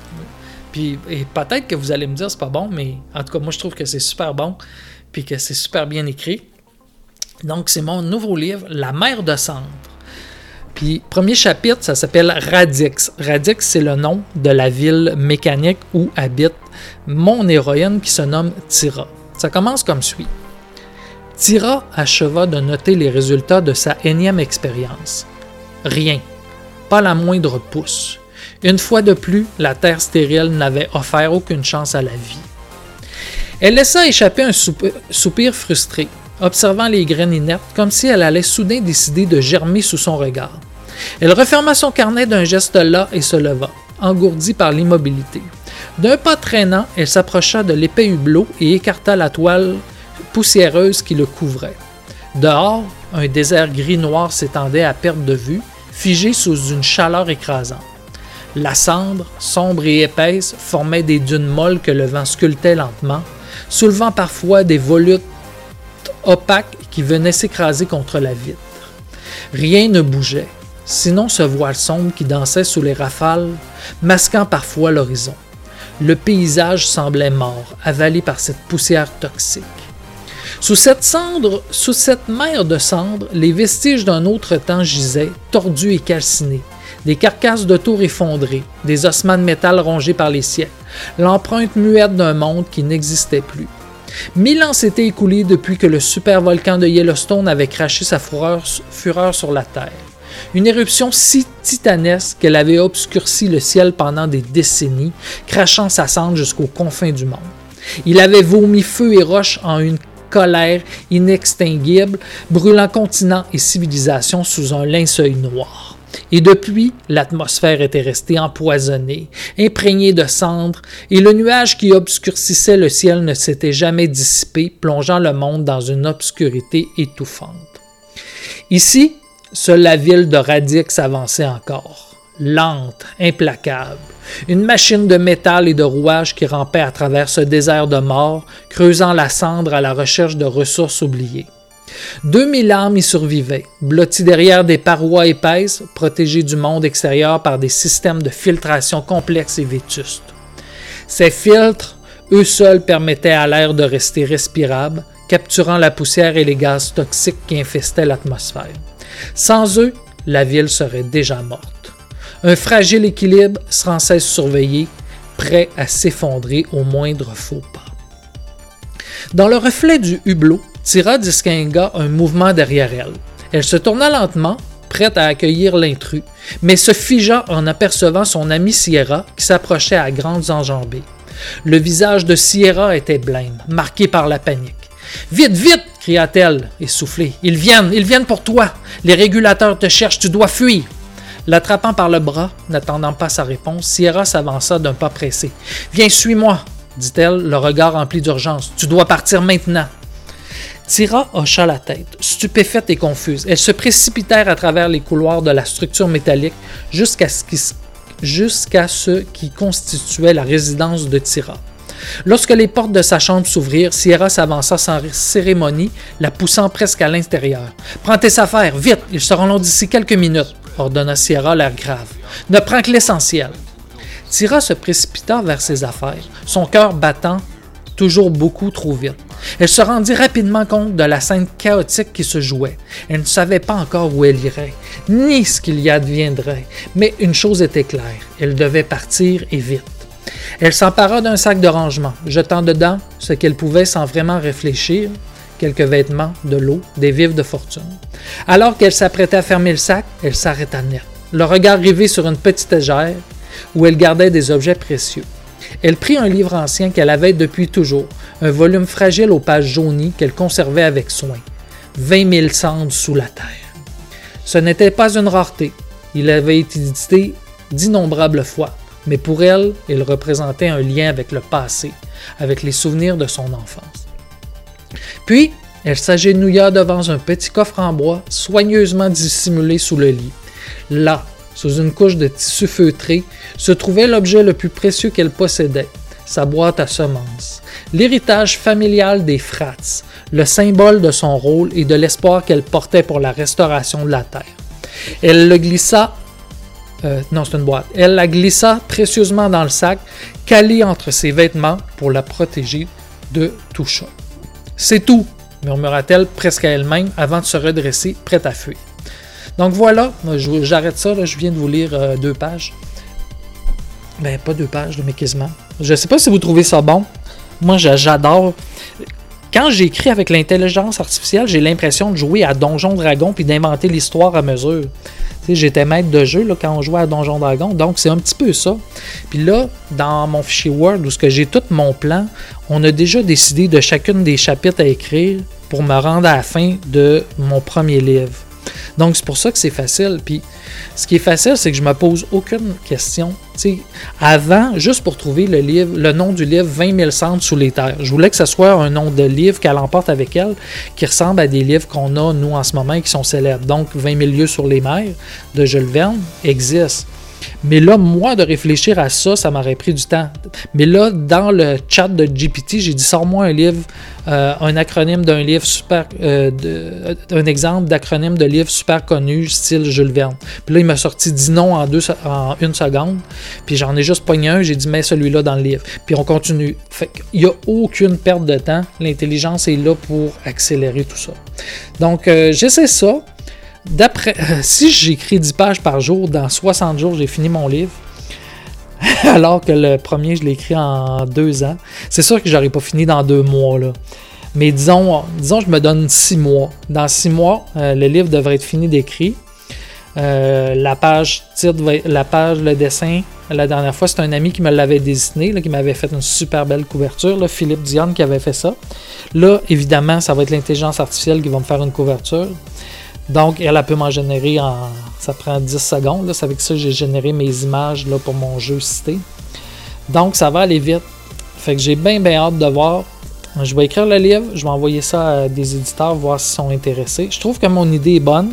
Puis et peut-être que vous allez me dire c'est pas bon, mais en tout cas, moi, je trouve que c'est super bon, puis que c'est super bien écrit. Donc, c'est mon nouveau livre, La mer de cendre. Puis, premier chapitre, ça s'appelle Radix. Radix, c'est le nom de la ville mécanique où habite mon héroïne qui se nomme Tira. Ça commence comme suit. Tira acheva de noter les résultats de sa énième expérience. Rien. Pas la moindre pousse. Une fois de plus, la terre stérile n'avait offert aucune chance à la vie. Elle laissa échapper un soupir, soupir frustré, observant les graines inertes comme si elle allait soudain décider de germer sous son regard. Elle referma son carnet d'un geste las et se leva, engourdie par l'immobilité. D'un pas traînant, elle s'approcha de l'épais hublot et écarta la toile poussiéreuse qui le couvrait. Dehors, un désert gris-noir s'étendait à perte de vue, figé sous une chaleur écrasante. La cendre, sombre et épaisse, formait des dunes molles que le vent sculptait lentement, soulevant parfois des volutes opaques qui venaient s'écraser contre la vitre. Rien ne bougeait, sinon ce voile sombre qui dansait sous les rafales, masquant parfois l'horizon. Le paysage semblait mort, avalé par cette poussière toxique. Sous cette cendre, sous cette mer de cendres, les vestiges d'un autre temps gisaient, tordus et calcinés. Des carcasses de tours effondrées, des ossements de métal rongés par les siècles, l'empreinte muette d'un monde qui n'existait plus. Mille ans s'étaient écoulés depuis que le supervolcan de Yellowstone avait craché sa fureur, fureur sur la Terre. Une éruption si titanesque qu'elle avait obscurci le ciel pendant des décennies, crachant sa cendre jusqu'aux confins du monde. Il avait vomi feu et roche en une colère inextinguible, brûlant continents et civilisations sous un linceul noir. Et depuis, l'atmosphère était restée empoisonnée, imprégnée de cendres, et le nuage qui obscurcissait le ciel ne s'était jamais dissipé, plongeant le monde dans une obscurité étouffante. Ici, seule la ville de Radix avançait encore, lente, implacable, une machine de métal et de rouages qui rampait à travers ce désert de mort, creusant la cendre à la recherche de ressources oubliées. deux mille âmes y survivaient, blottis derrière des parois épaisses, protégés du monde extérieur par des systèmes de filtration complexes et vétustes. Ces filtres, eux seuls, permettaient à l'air de rester respirable, capturant la poussière et les gaz toxiques qui infestaient l'atmosphère. Sans eux, la ville serait déjà morte. Un fragile équilibre sans cesse surveillé, prêt à s'effondrer au moindre faux pas. Dans le reflet du hublot, Tira distingua un mouvement derrière elle. Elle se tourna lentement, prête à accueillir l'intrus, mais se figea en apercevant son amie Sierra qui s'approchait à grandes enjambées. Le visage de Sierra était blême, marqué par la panique. « Vite, vite !» cria-t-elle, essoufflée. « Ils viennent, ils viennent pour toi! Les régulateurs te cherchent, tu dois fuir! » L'attrapant par le bras, n'attendant pas sa réponse, Sierra s'avança d'un pas pressé. « Viens, suis-moi !» dit-elle, le regard rempli d'urgence. « Tu dois partir maintenant !» Tira hocha la tête, stupéfaite et confuse. Elles se précipitèrent à travers les couloirs de la structure métallique jusqu'à ce qui, jusqu'à ce qui constituait la résidence de Tira. Lorsque les portes de sa chambre s'ouvrirent, Sierra s'avança sans cérémonie, la poussant presque à l'intérieur. « Prends tes affaires, vite, ils seront là d'ici quelques minutes !» ordonna Sierra, l'air grave. « Ne prends que l'essentiel !» Tira se précipita vers ses affaires, son cœur battant toujours beaucoup trop vite. Elle se rendit rapidement compte de la scène chaotique qui se jouait. Elle ne savait pas encore où elle irait, ni ce qu'il y adviendrait, mais une chose était claire, elle devait partir et vite. Elle s'empara d'un sac de rangement, jetant dedans ce qu'elle pouvait sans vraiment réfléchir, quelques vêtements, de l'eau, des vivres de fortune. Alors qu'elle s'apprêtait à fermer le sac, elle s'arrêta net, le regard rivé sur une petite étagère où elle gardait des objets précieux. Elle prit un livre ancien qu'elle avait depuis toujours, un volume fragile aux pages jaunies qu'elle conservait avec soin. vingt mille cendres sous la terre. Ce n'était pas une rareté. Il avait été édité d'innombrables fois, mais pour elle, il représentait un lien avec le passé, avec les souvenirs de son enfance. Puis, elle s'agenouilla devant un petit coffre en bois, soigneusement dissimulé sous le lit. Là, sous une couche de tissu feutré, se trouvait l'objet le plus précieux qu'elle possédait, sa boîte à semences. L'héritage familial des Frats, le symbole de son rôle et de l'espoir qu'elle portait pour la restauration de la terre. Elle le glissa, euh, non c'est une boîte, elle la glissa précieusement dans le sac, calée entre ses vêtements pour la protéger de tout choc. « C'est tout », murmura-t-elle presque à elle-même avant de se redresser, prête à fuir. Donc voilà, j'arrête ça, là, je viens de vous lire euh, deux pages. Ben, pas deux pages, mais quasiment. Je sais pas si vous trouvez ça bon. Moi, j'adore. Quand j'écris avec l'intelligence artificielle, j'ai l'impression de jouer à Donjon Dragon puis d'inventer l'histoire à mesure. Tu sais, j'étais maître de jeu là, quand on jouait à Donjon Dragon, donc c'est un petit peu ça. Puis là, dans mon fichier Word, où j'ai tout mon plan, on a déjà décidé de chacune des chapitres à écrire pour me rendre à la fin de mon premier livre. Donc, c'est pour ça que c'est facile. Puis, ce qui est facile, c'est que je me pose aucune question. T'sais, avant, juste pour trouver le livre, le nom du livre vingt mille cendres sous les terres, je voulais que ce soit un nom de livre qu'elle emporte avec elle, qui ressemble à des livres qu'on a, nous, en ce moment, et qui sont célèbres. Donc, vingt mille lieues sur les mers de Jules Verne existe. Mais là, moi, de réfléchir à ça, ça m'aurait pris du temps. Mais là, dans le chat de G P T, j'ai dit, sors-moi un livre, euh, un acronyme d'un livre super, euh, de, un exemple d'acronyme de livre super connu, style Jules Verne. Puis là, il m'a sorti dix noms en, deux, en une seconde. Puis j'en ai juste pogné un, j'ai dit, mets celui-là dans le livre. Puis on continue. Fait qu'il n'y a aucune perte de temps. L'intelligence est là pour accélérer tout ça. Donc, euh, j'essaie ça. D'après, euh, si j'écris dix pages par jour, dans soixante jours, j'ai fini mon livre. Alors que le premier, je l'ai écrit en deux ans. C'est sûr que j'aurais pas fini dans deux mois, là. Mais disons, disons je me donne six mois. Dans six mois, euh, le livre devrait être fini d'écrire. Euh, la page titre, la page, le dessin, la dernière fois, c'est un ami qui me l'avait dessiné, là, qui m'avait fait une super belle couverture, là, Philippe Dionne qui avait fait ça. Là, évidemment, ça va être l'intelligence artificielle qui va me faire une couverture. Donc, elle, elle peut m'en générer en... Ça prend dix secondes. Là. C'est avec ça que j'ai généré mes images là, pour mon jeu cité. Donc, ça va aller vite. Fait que j'ai bien, bien hâte de voir. Je vais écrire le livre. Je vais envoyer ça à des éditeurs, voir s'ils sont intéressés. Je trouve que mon idée est bonne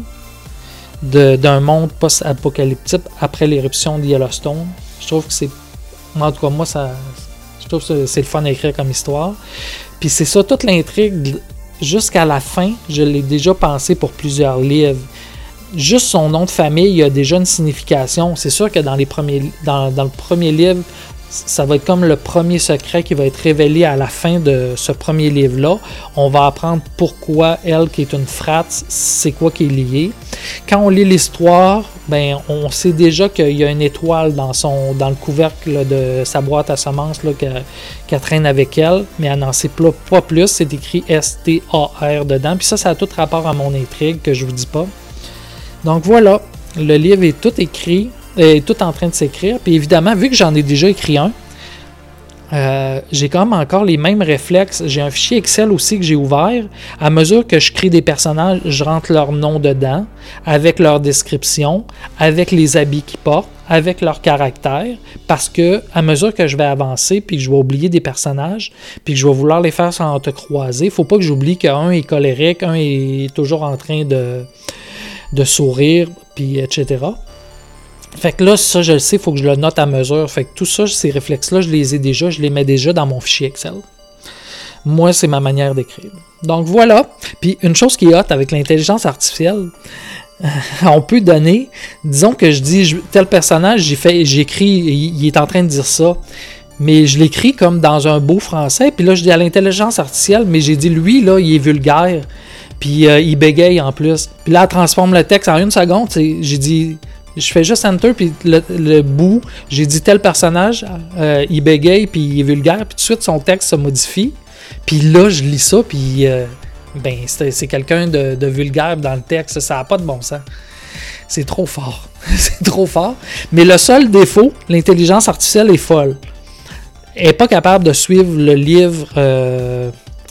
de, d'un monde post-apocalyptique après l'éruption de Yellowstone. Je trouve que c'est... En tout cas, moi, ça... je trouve que c'est le fun à écrire comme histoire. Puis c'est ça, toute l'intrigue jusqu'à la fin, je l'ai déjà pensé pour plusieurs livres. Juste son nom de famille, il y a déjà une signification. C'est sûr que dans, les premiers, dans, dans le premier livre, ça va être comme le premier secret qui va être révélé à la fin de ce premier livre-là. On va apprendre pourquoi elle, qui est une frate, c'est quoi qui est lié. Quand on lit l'histoire, ben, on sait déjà qu'il y a une étoile dans, son, dans le couvercle de sa boîte à semences là, qu'elle, qu'elle traîne avec elle, mais elle n'en sait pas plus. C'est écrit S T A R dedans. Puis ça, ça a tout rapport à mon intrigue que je vous dis pas. Donc voilà, le livre est tout écrit. Est tout en train de s'écrire. Puis évidemment, vu que j'en ai déjà écrit un, euh, j'ai quand même encore les mêmes réflexes. J'ai un fichier Excel aussi que j'ai ouvert. À mesure que je crée des personnages, je rentre leur nom dedans, avec leur description, avec les habits qu'ils portent, avec leur caractère, parce que à mesure que je vais avancer, puis que je vais oublier des personnages, puis que je vais vouloir les faire s'entrecroiser, il ne faut pas que j'oublie qu'un est colérique, un est toujours en train de, de sourire, puis et cetera. Fait que là, ça, je le sais, il faut que je le note à mesure. Fait que tout ça, ces réflexes-là, je les ai déjà, je les mets déjà dans mon fichier Excel. Moi, c'est ma manière d'écrire. Donc voilà. Puis une chose qui est hot avec l'intelligence artificielle, on peut donner, disons que je dis je, tel personnage, j'ai fait, j'écris, il, il est en train de dire ça, mais je l'écris comme dans un beau français. Puis là, je dis à l'intelligence artificielle, mais j'ai dit lui, là, il est vulgaire. Puis euh, il bégaye en plus. Puis là, elle transforme le texte en une seconde. J'ai dit. Je fais juste Enter, puis le, le bout, j'ai dit tel personnage, euh, il bégaye, puis il est vulgaire, puis tout de suite, son texte se modifie. Puis là, je lis ça, puis euh, ben, c'est, c'est quelqu'un de, de vulgaire dans le texte. Ça n'a pas de bon sens. C'est trop fort. C'est trop fort. Mais le seul défaut, l'intelligence artificielle est folle. Elle n'est pas capable de suivre le livre. Euh,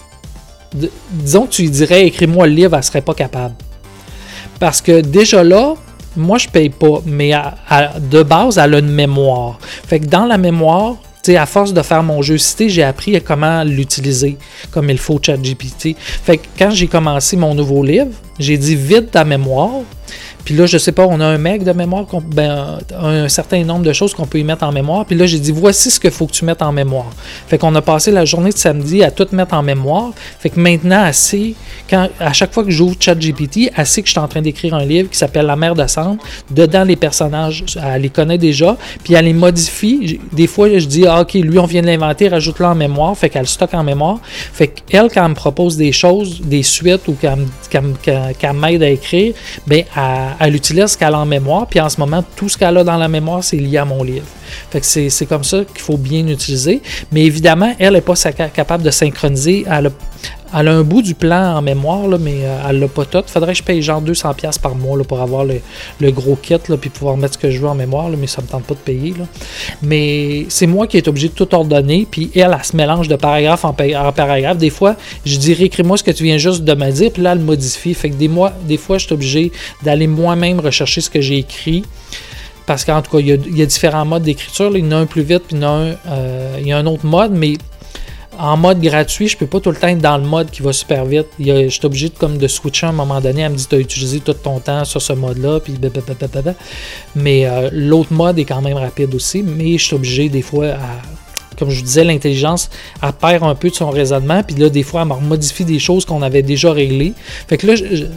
de, disons que tu lui dirais, écris-moi le livre, elle ne serait pas capable. Parce que déjà là, moi, je paye pas, mais à, à, de base, elle a une mémoire. Fait que dans la mémoire, tu sais, à force de faire mon jeu cité, j'ai appris à comment l'utiliser comme il faut ChatGPT. Fait que quand j'ai commencé mon nouveau livre, j'ai dit vide ta mémoire. Puis là, je sais pas, on a un meg de mémoire, ben, un certain nombre de choses qu'on peut y mettre en mémoire. Puis là, j'ai dit, voici ce qu'il faut que tu mettes en mémoire. Fait qu'on a passé la journée de samedi à tout mettre en mémoire. Fait que maintenant, elle sait, quand, à chaque fois que j'ouvre ChatGPT, elle sait que je suis en train d'écrire un livre qui s'appelle La Mère de Cendre. Dedans, les personnages, elle les connaît déjà. Puis elle les modifie. Des fois, je dis, ah, OK, lui, on vient de l'inventer, rajoute-le en mémoire. Fait qu'elle stocke en mémoire. Fait qu'elle, quand elle me propose des choses, des suites ou qu'elle, qu'elle, qu'elle, qu'elle m'aide à écrire, bien, elle, elle utilise ce qu'elle a en mémoire, puis en ce moment, tout ce qu'elle a dans la mémoire, c'est lié à mon livre. Fait que c'est, c'est comme ça qu'il faut bien utiliser. Mais évidemment, elle n'est pas capable de synchroniser. Elle a, elle a un bout du plan en mémoire, là, mais euh, elle l'a pas tout. Faudrait que je paye genre deux cents dollars par mois là, pour avoir le, le gros kit, là, puis pouvoir mettre ce que je veux en mémoire, là, mais ça me tente pas de payer. Là. Mais c'est moi qui est obligé de tout ordonner, puis elle, elle se mélange de paragraphe en, en paragraphe. Des fois, je dirais, écris-moi ce que tu viens juste de me dire, puis là, elle modifie. Fait que des, mois, des fois, je suis obligé d'aller moi-même rechercher ce que j'ai écrit. Parce qu'en tout cas, il y, a, il y a différents modes d'écriture. Là. Il y en a un plus vite, puis il y en a un, euh, il y a un autre mode, mais en mode gratuit, je peux pas tout le temps être dans le mode qui va super vite. Il y a, je suis obligé de, comme de switcher à un moment donné. Elle me dit, tu as utilisé tout ton temps sur ce mode-là, puis blablabla. Mais euh, l'autre mode est quand même rapide aussi, mais je suis obligé des fois à... Comme je vous disais, l'intelligence, elle perd un peu de son raisonnement, puis là, des fois, elle me modifie des choses qu'on avait déjà réglées. Fait que là, je, je,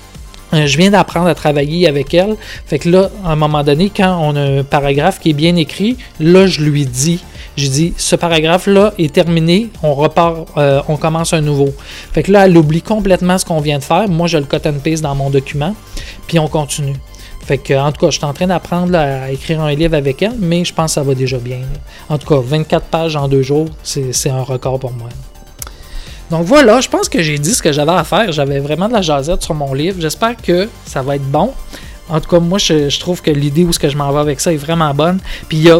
je viens d'apprendre à travailler avec elle. Fait que là, à un moment donné, quand on a un paragraphe qui est bien écrit, là, je lui dis, j'ai dit, ce paragraphe-là est terminé, on repart, euh, on commence un nouveau. Fait que là, elle oublie complètement ce qu'on vient de faire. Moi, je le cut and paste dans mon document, puis on continue. Fait que, en tout cas, je suis en train d'apprendre là, à écrire un livre avec elle, mais je pense que ça va déjà bien. Là. En tout cas, vingt-quatre pages en deux jours, c'est, c'est un record pour moi. Donc voilà, je pense que j'ai dit ce que j'avais à faire. J'avais vraiment de la jasette sur mon livre. J'espère que ça va être bon. En tout cas, moi, je, je trouve que l'idée où ce que je m'en vais avec ça est vraiment bonne. Puis il y a, tu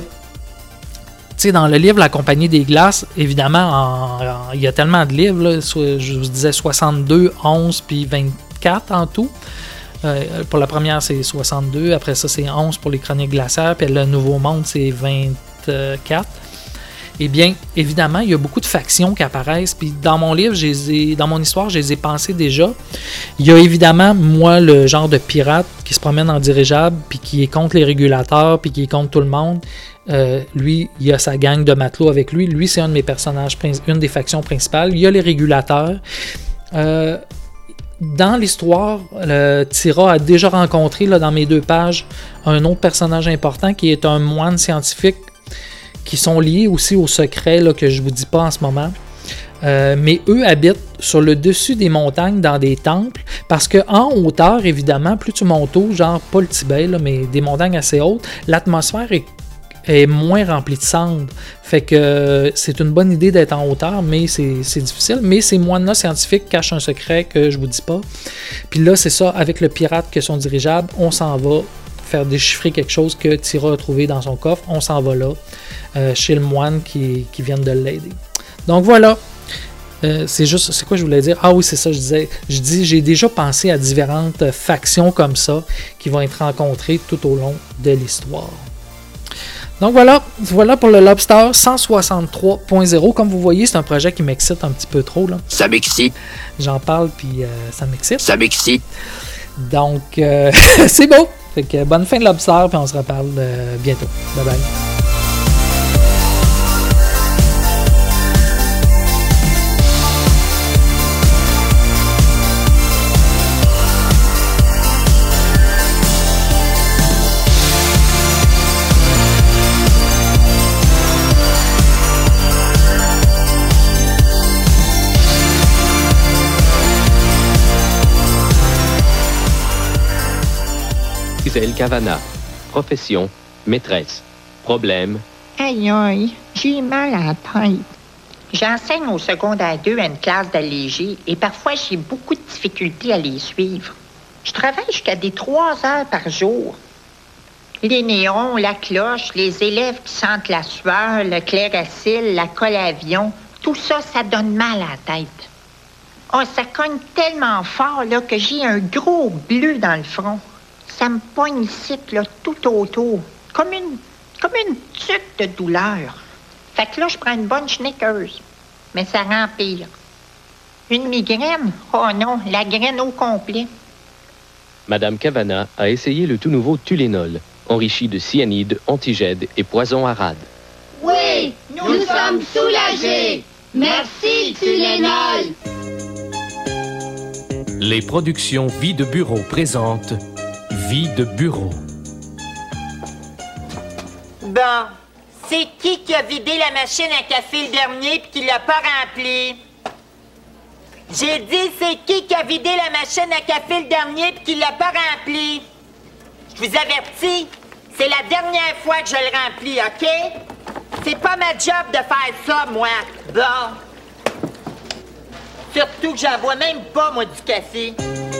sais, dans le livre La Compagnie des Glaces, évidemment, il y a tellement de livres. Là, je vous disais soixante-deux, onze, puis vingt-quatre en tout. Euh, pour la première, c'est soixante-deux. Après ça, c'est onze pour les Chroniques glaciaires. Puis le Nouveau Monde, c'est vingt-quatre. Eh bien, évidemment, il y a beaucoup de factions qui apparaissent. Puis dans mon livre, je les ai, dans mon histoire, je les ai pensées déjà. Il y a évidemment, moi, le genre de pirate qui se promène en dirigeable, puis qui est contre les régulateurs, puis qui est contre tout le monde. Euh, lui, il a sa gang de matelots avec lui. Lui, c'est un de mes personnages, une des factions principales. Il y a les régulateurs. Euh, dans l'histoire, euh, Tira a déjà rencontré, là, dans mes deux pages, un autre personnage important qui est un moine scientifique qui sont liés aussi au secret là, que je vous dis pas en ce moment. Euh, mais eux habitent sur le dessus des montagnes dans des temples parce que en hauteur, évidemment, plus tu montes haut, genre pas le Tibet, là, mais des montagnes assez hautes, l'atmosphère est est moins rempli de cendres. Fait que euh, c'est une bonne idée d'être en hauteur, mais c'est, c'est difficile. Mais ces moines-là scientifiques cachent un secret que je vous dis pas. Puis là, c'est ça, avec le pirate que son dirigeable, on s'en va faire déchiffrer quelque chose que Tira a trouvé dans son coffre. On s'en va là, euh, chez le moine qui, qui vient de l'aider. Donc voilà. Euh, c'est juste, c'est quoi je voulais dire? Ah oui, c'est ça, je disais. Je dis, j'ai déjà pensé à différentes factions comme ça qui vont être rencontrées tout au long de l'histoire. Donc voilà, voilà pour le Lobster cent soixante-trois point zéro. Comme vous voyez, c'est un projet qui m'excite un petit peu trop. Là. Ça m'excite. J'en parle, puis euh, ça m'excite. Ça m'excite. Donc, euh, c'est beau. Fait que bonne fin de Lobster, puis on se reparle euh, bientôt. Bye bye. Gisèle Cavana. Profession, maîtresse. Problème. Aïe aïe, j'ai mal à la tête. J'enseigne au secondaire deux à une classe d'allégés et parfois j'ai beaucoup de difficultés à les suivre. Je travaille jusqu'à des trois heures par jour. Les néons, la cloche, les élèves qui sentent la sueur, le chloracyle, la colle à avion, tout ça, ça donne mal à la tête. Oh, ça cogne tellement fort là, que j'ai un gros bleu dans le front. Ça me poigne ici, là, tout autour. Comme une, comme une tuque de douleur. Fait que là, je prends une bonne schnickeuse. Mais ça rend pire. Une migraine? Oh non, la graine au complet. Madame Cavana a essayé le tout nouveau Tulénol, enrichi de cyanide, antigède et poison à rade. Oui, nous, nous sommes soulagés. Merci, Tulénol. Les productions Vie de Bureau présentent Vie de Bureau. Bon, c'est qui qui a vidé la machine à café le dernier puis qui l'a pas remplie? J'ai dit, c'est qui qui a vidé la machine à café le dernier puis qui l'a pas remplie? Je vous avertis, c'est la dernière fois que je le remplis, OK? C'est pas ma job de faire ça, moi. Bon. Surtout que j'en bois même pas, moi, du café.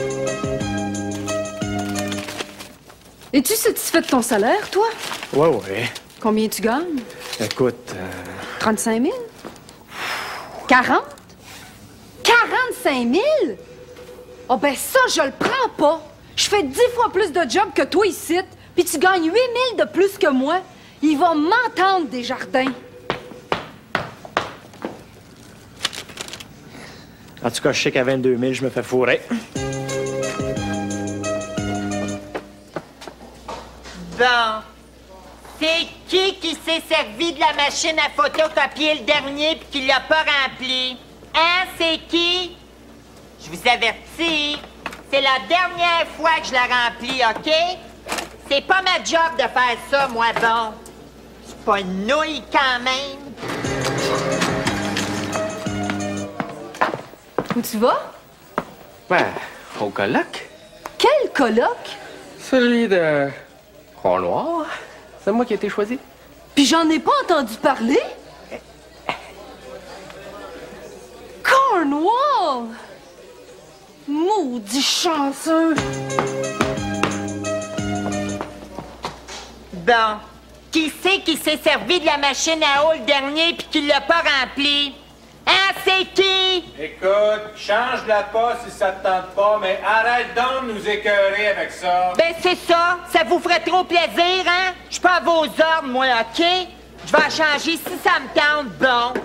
Es-tu satisfait de ton salaire, toi? Ouais, ouais. Combien tu gagnes? Écoute... Euh... trente-cinq mille? quarante? quarante-cinq mille? Oh ben ça, je le prends pas. Je fais dix fois plus de job que toi ici, puis tu gagnes huit mille de plus que moi. Ils vont m'entendre, Desjardins. En tout cas, je sais qu'à vingt-deux mille, je me fais fourrer. Bon. C'est qui qui s'est servi de la machine à photocopier le dernier puis qui l'a pas rempli? Hein, c'est qui? Je vous avertis, c'est la dernière fois que je la remplis, OK? C'est pas ma job de faire ça, moi, bon. C'est pas une nouille quand même. Où tu vas? Ben, au colloque. Quel colloque? Celui de... Cornwall. C'est moi qui ai été choisi. Puis j'en ai pas entendu parler. Cornwall! Maudit chanceux! Bon. Qui c'est qui s'est servi de la machine à eau le dernier puis qui l'a pas rempli? Hein, c'est qui? Écoute, change-la pas si ça te tente pas, mais arrête donc de nous écœurer avec ça. Ben, c'est ça. Ça vous ferait trop plaisir, hein? Je suis pas à vos ordres, moi, OK? Je vais en changer si ça me tente, bon.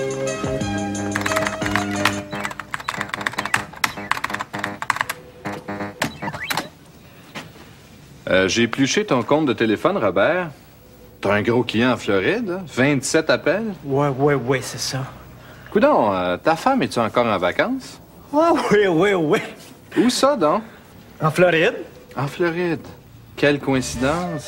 Euh, j'ai épluché ton compte de téléphone, Robert. T'as un gros client en Floride, hein? vingt-sept appels? Ouais, ouais, ouais, c'est ça. Coudon, euh, ta femme, es-tu encore en vacances? Oh oui, oui, oui. Où ça, donc? En Floride. En Floride. Quelle coïncidence.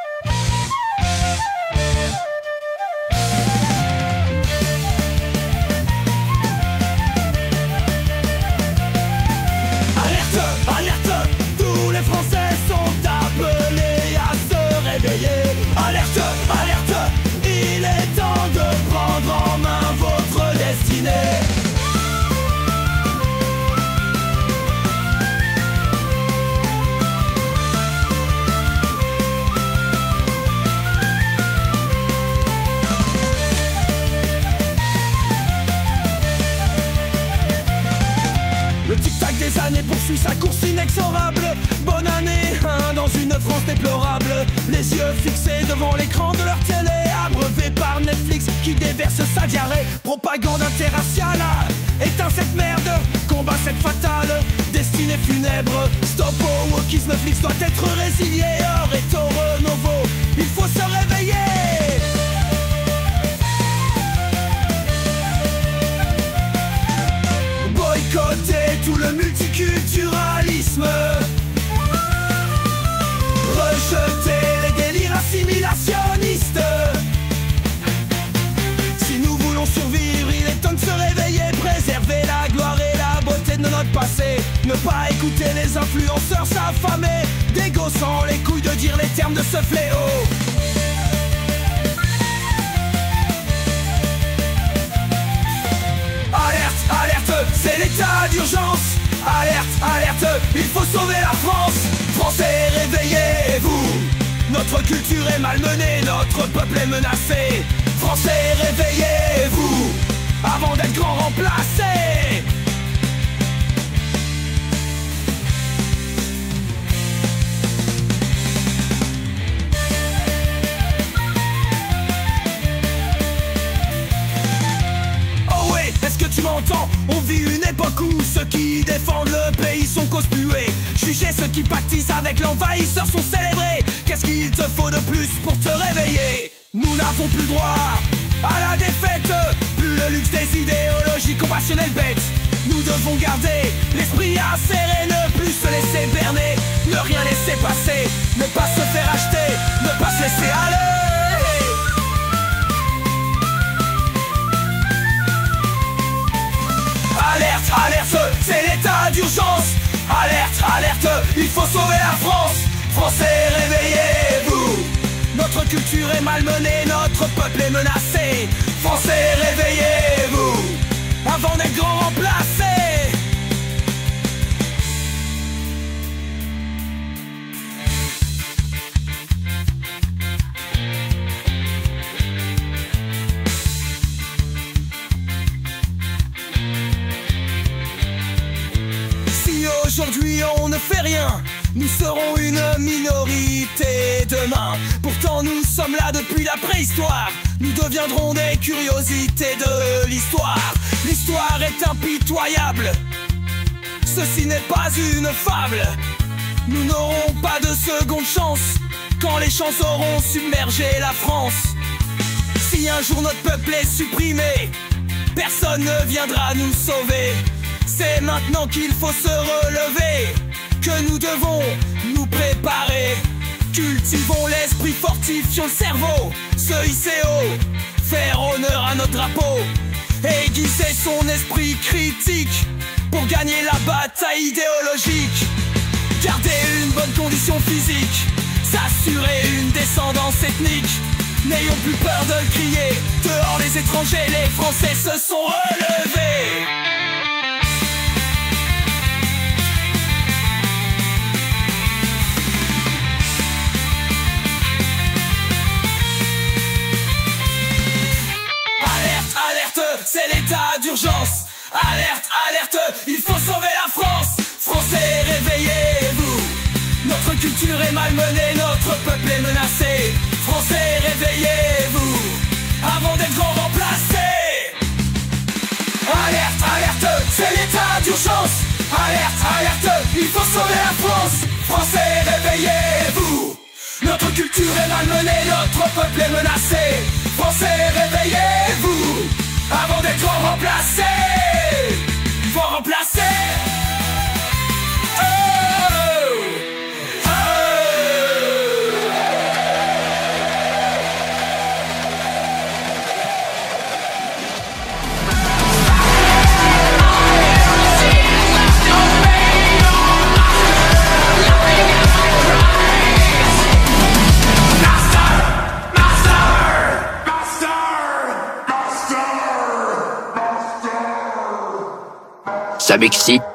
Alerte, alerte, tous les Français sont appelés à se réveiller. Alerte, alerte, il est temps de prendre en main votre destinée. Le tic-tac des années poursuit sa course inexorable. Bonne année, hein, dans une France déplorable. Les yeux fixés devant l'écran de leur télé, abreuvé par Netflix qui déverse sa diarrhée. Propagande interraciale, éteins cette merde, combat cette fatale destinée funèbre. Stop au wokisme, Flix doit être résilié. Or est au renouveau, il faut se réveiller. Boycotter tout le multiculturalisme, rejeter les délires assimilationnistes. Si nous voulons survivre, il est temps de se réveiller. Préserver la gloire et la beauté de notre passé. Ne pas écouter les influenceurs s'affamer, des gosses sans les couilles de dire les termes de ce fléau. Alerte, alerte, c'est l'état d'urgence. Alerte, alerte, il faut sauver la France. Français, réveillez-vous. Notre culture est malmenée, notre peuple est menacé. Français, réveillez-vous avant d'être grand remplacé. Est-ce que tu m'entends? On vit une époque où ceux qui défendent le pays sont conspués. Juger ceux qui pactisent avec l'envahisseur sont célébrés. Qu'est-ce qu'il te faut de plus pour te réveiller? Nous n'avons plus droit à la défaite, plus le luxe des idéologies compassionnelles bêtes. Nous devons garder l'esprit acéré, ne plus se laisser berner, ne rien laisser passer, ne pas se faire acheter, ne pas se laisser aller. Alerte, alerte, c'est l'état d'urgence. Alerte, alerte, il faut sauver la France. Français, réveillez-vous. Notre culture est malmenée, notre peuple est menacé. Français, réveillez-vous avant d'être grand remplacé. Aujourd'hui on ne fait rien, nous serons une minorité demain. Pourtant nous sommes là depuis la préhistoire, nous deviendrons des curiosités de l'histoire. L'histoire est impitoyable, ceci n'est pas une fable. Nous n'aurons pas de seconde chance quand les chances auront submergé la France. Si un jour notre peuple est supprimé, personne ne viendra nous sauver. C'est maintenant qu'il faut se relever, que nous devons nous préparer. Cultivons l'esprit, fortifions le cerveau, se hisser haut, faire honneur à notre drapeau, aiguiser son esprit critique pour gagner la bataille idéologique. Garder une bonne condition physique, s'assurer une descendance ethnique. N'ayons plus peur de le crier, dehors les étrangers, les Français se sont relevés. C'est l'état d'urgence. Alerte, alerte, il faut sauver la France. Français, réveillez-vous. Notre culture est malmenée, notre peuple est menacé. Français, réveillez-vous avant d'être grand remplacé. Alerte, alerte, c'est l'état d'urgence. Alerte, alerte, il faut sauver la France. Français, réveillez-vous. Notre culture est malmenée, notre peuple est menacé. Français, réveillez-vous avant d'être remplacé. Faut remplacer. Ça m'excite.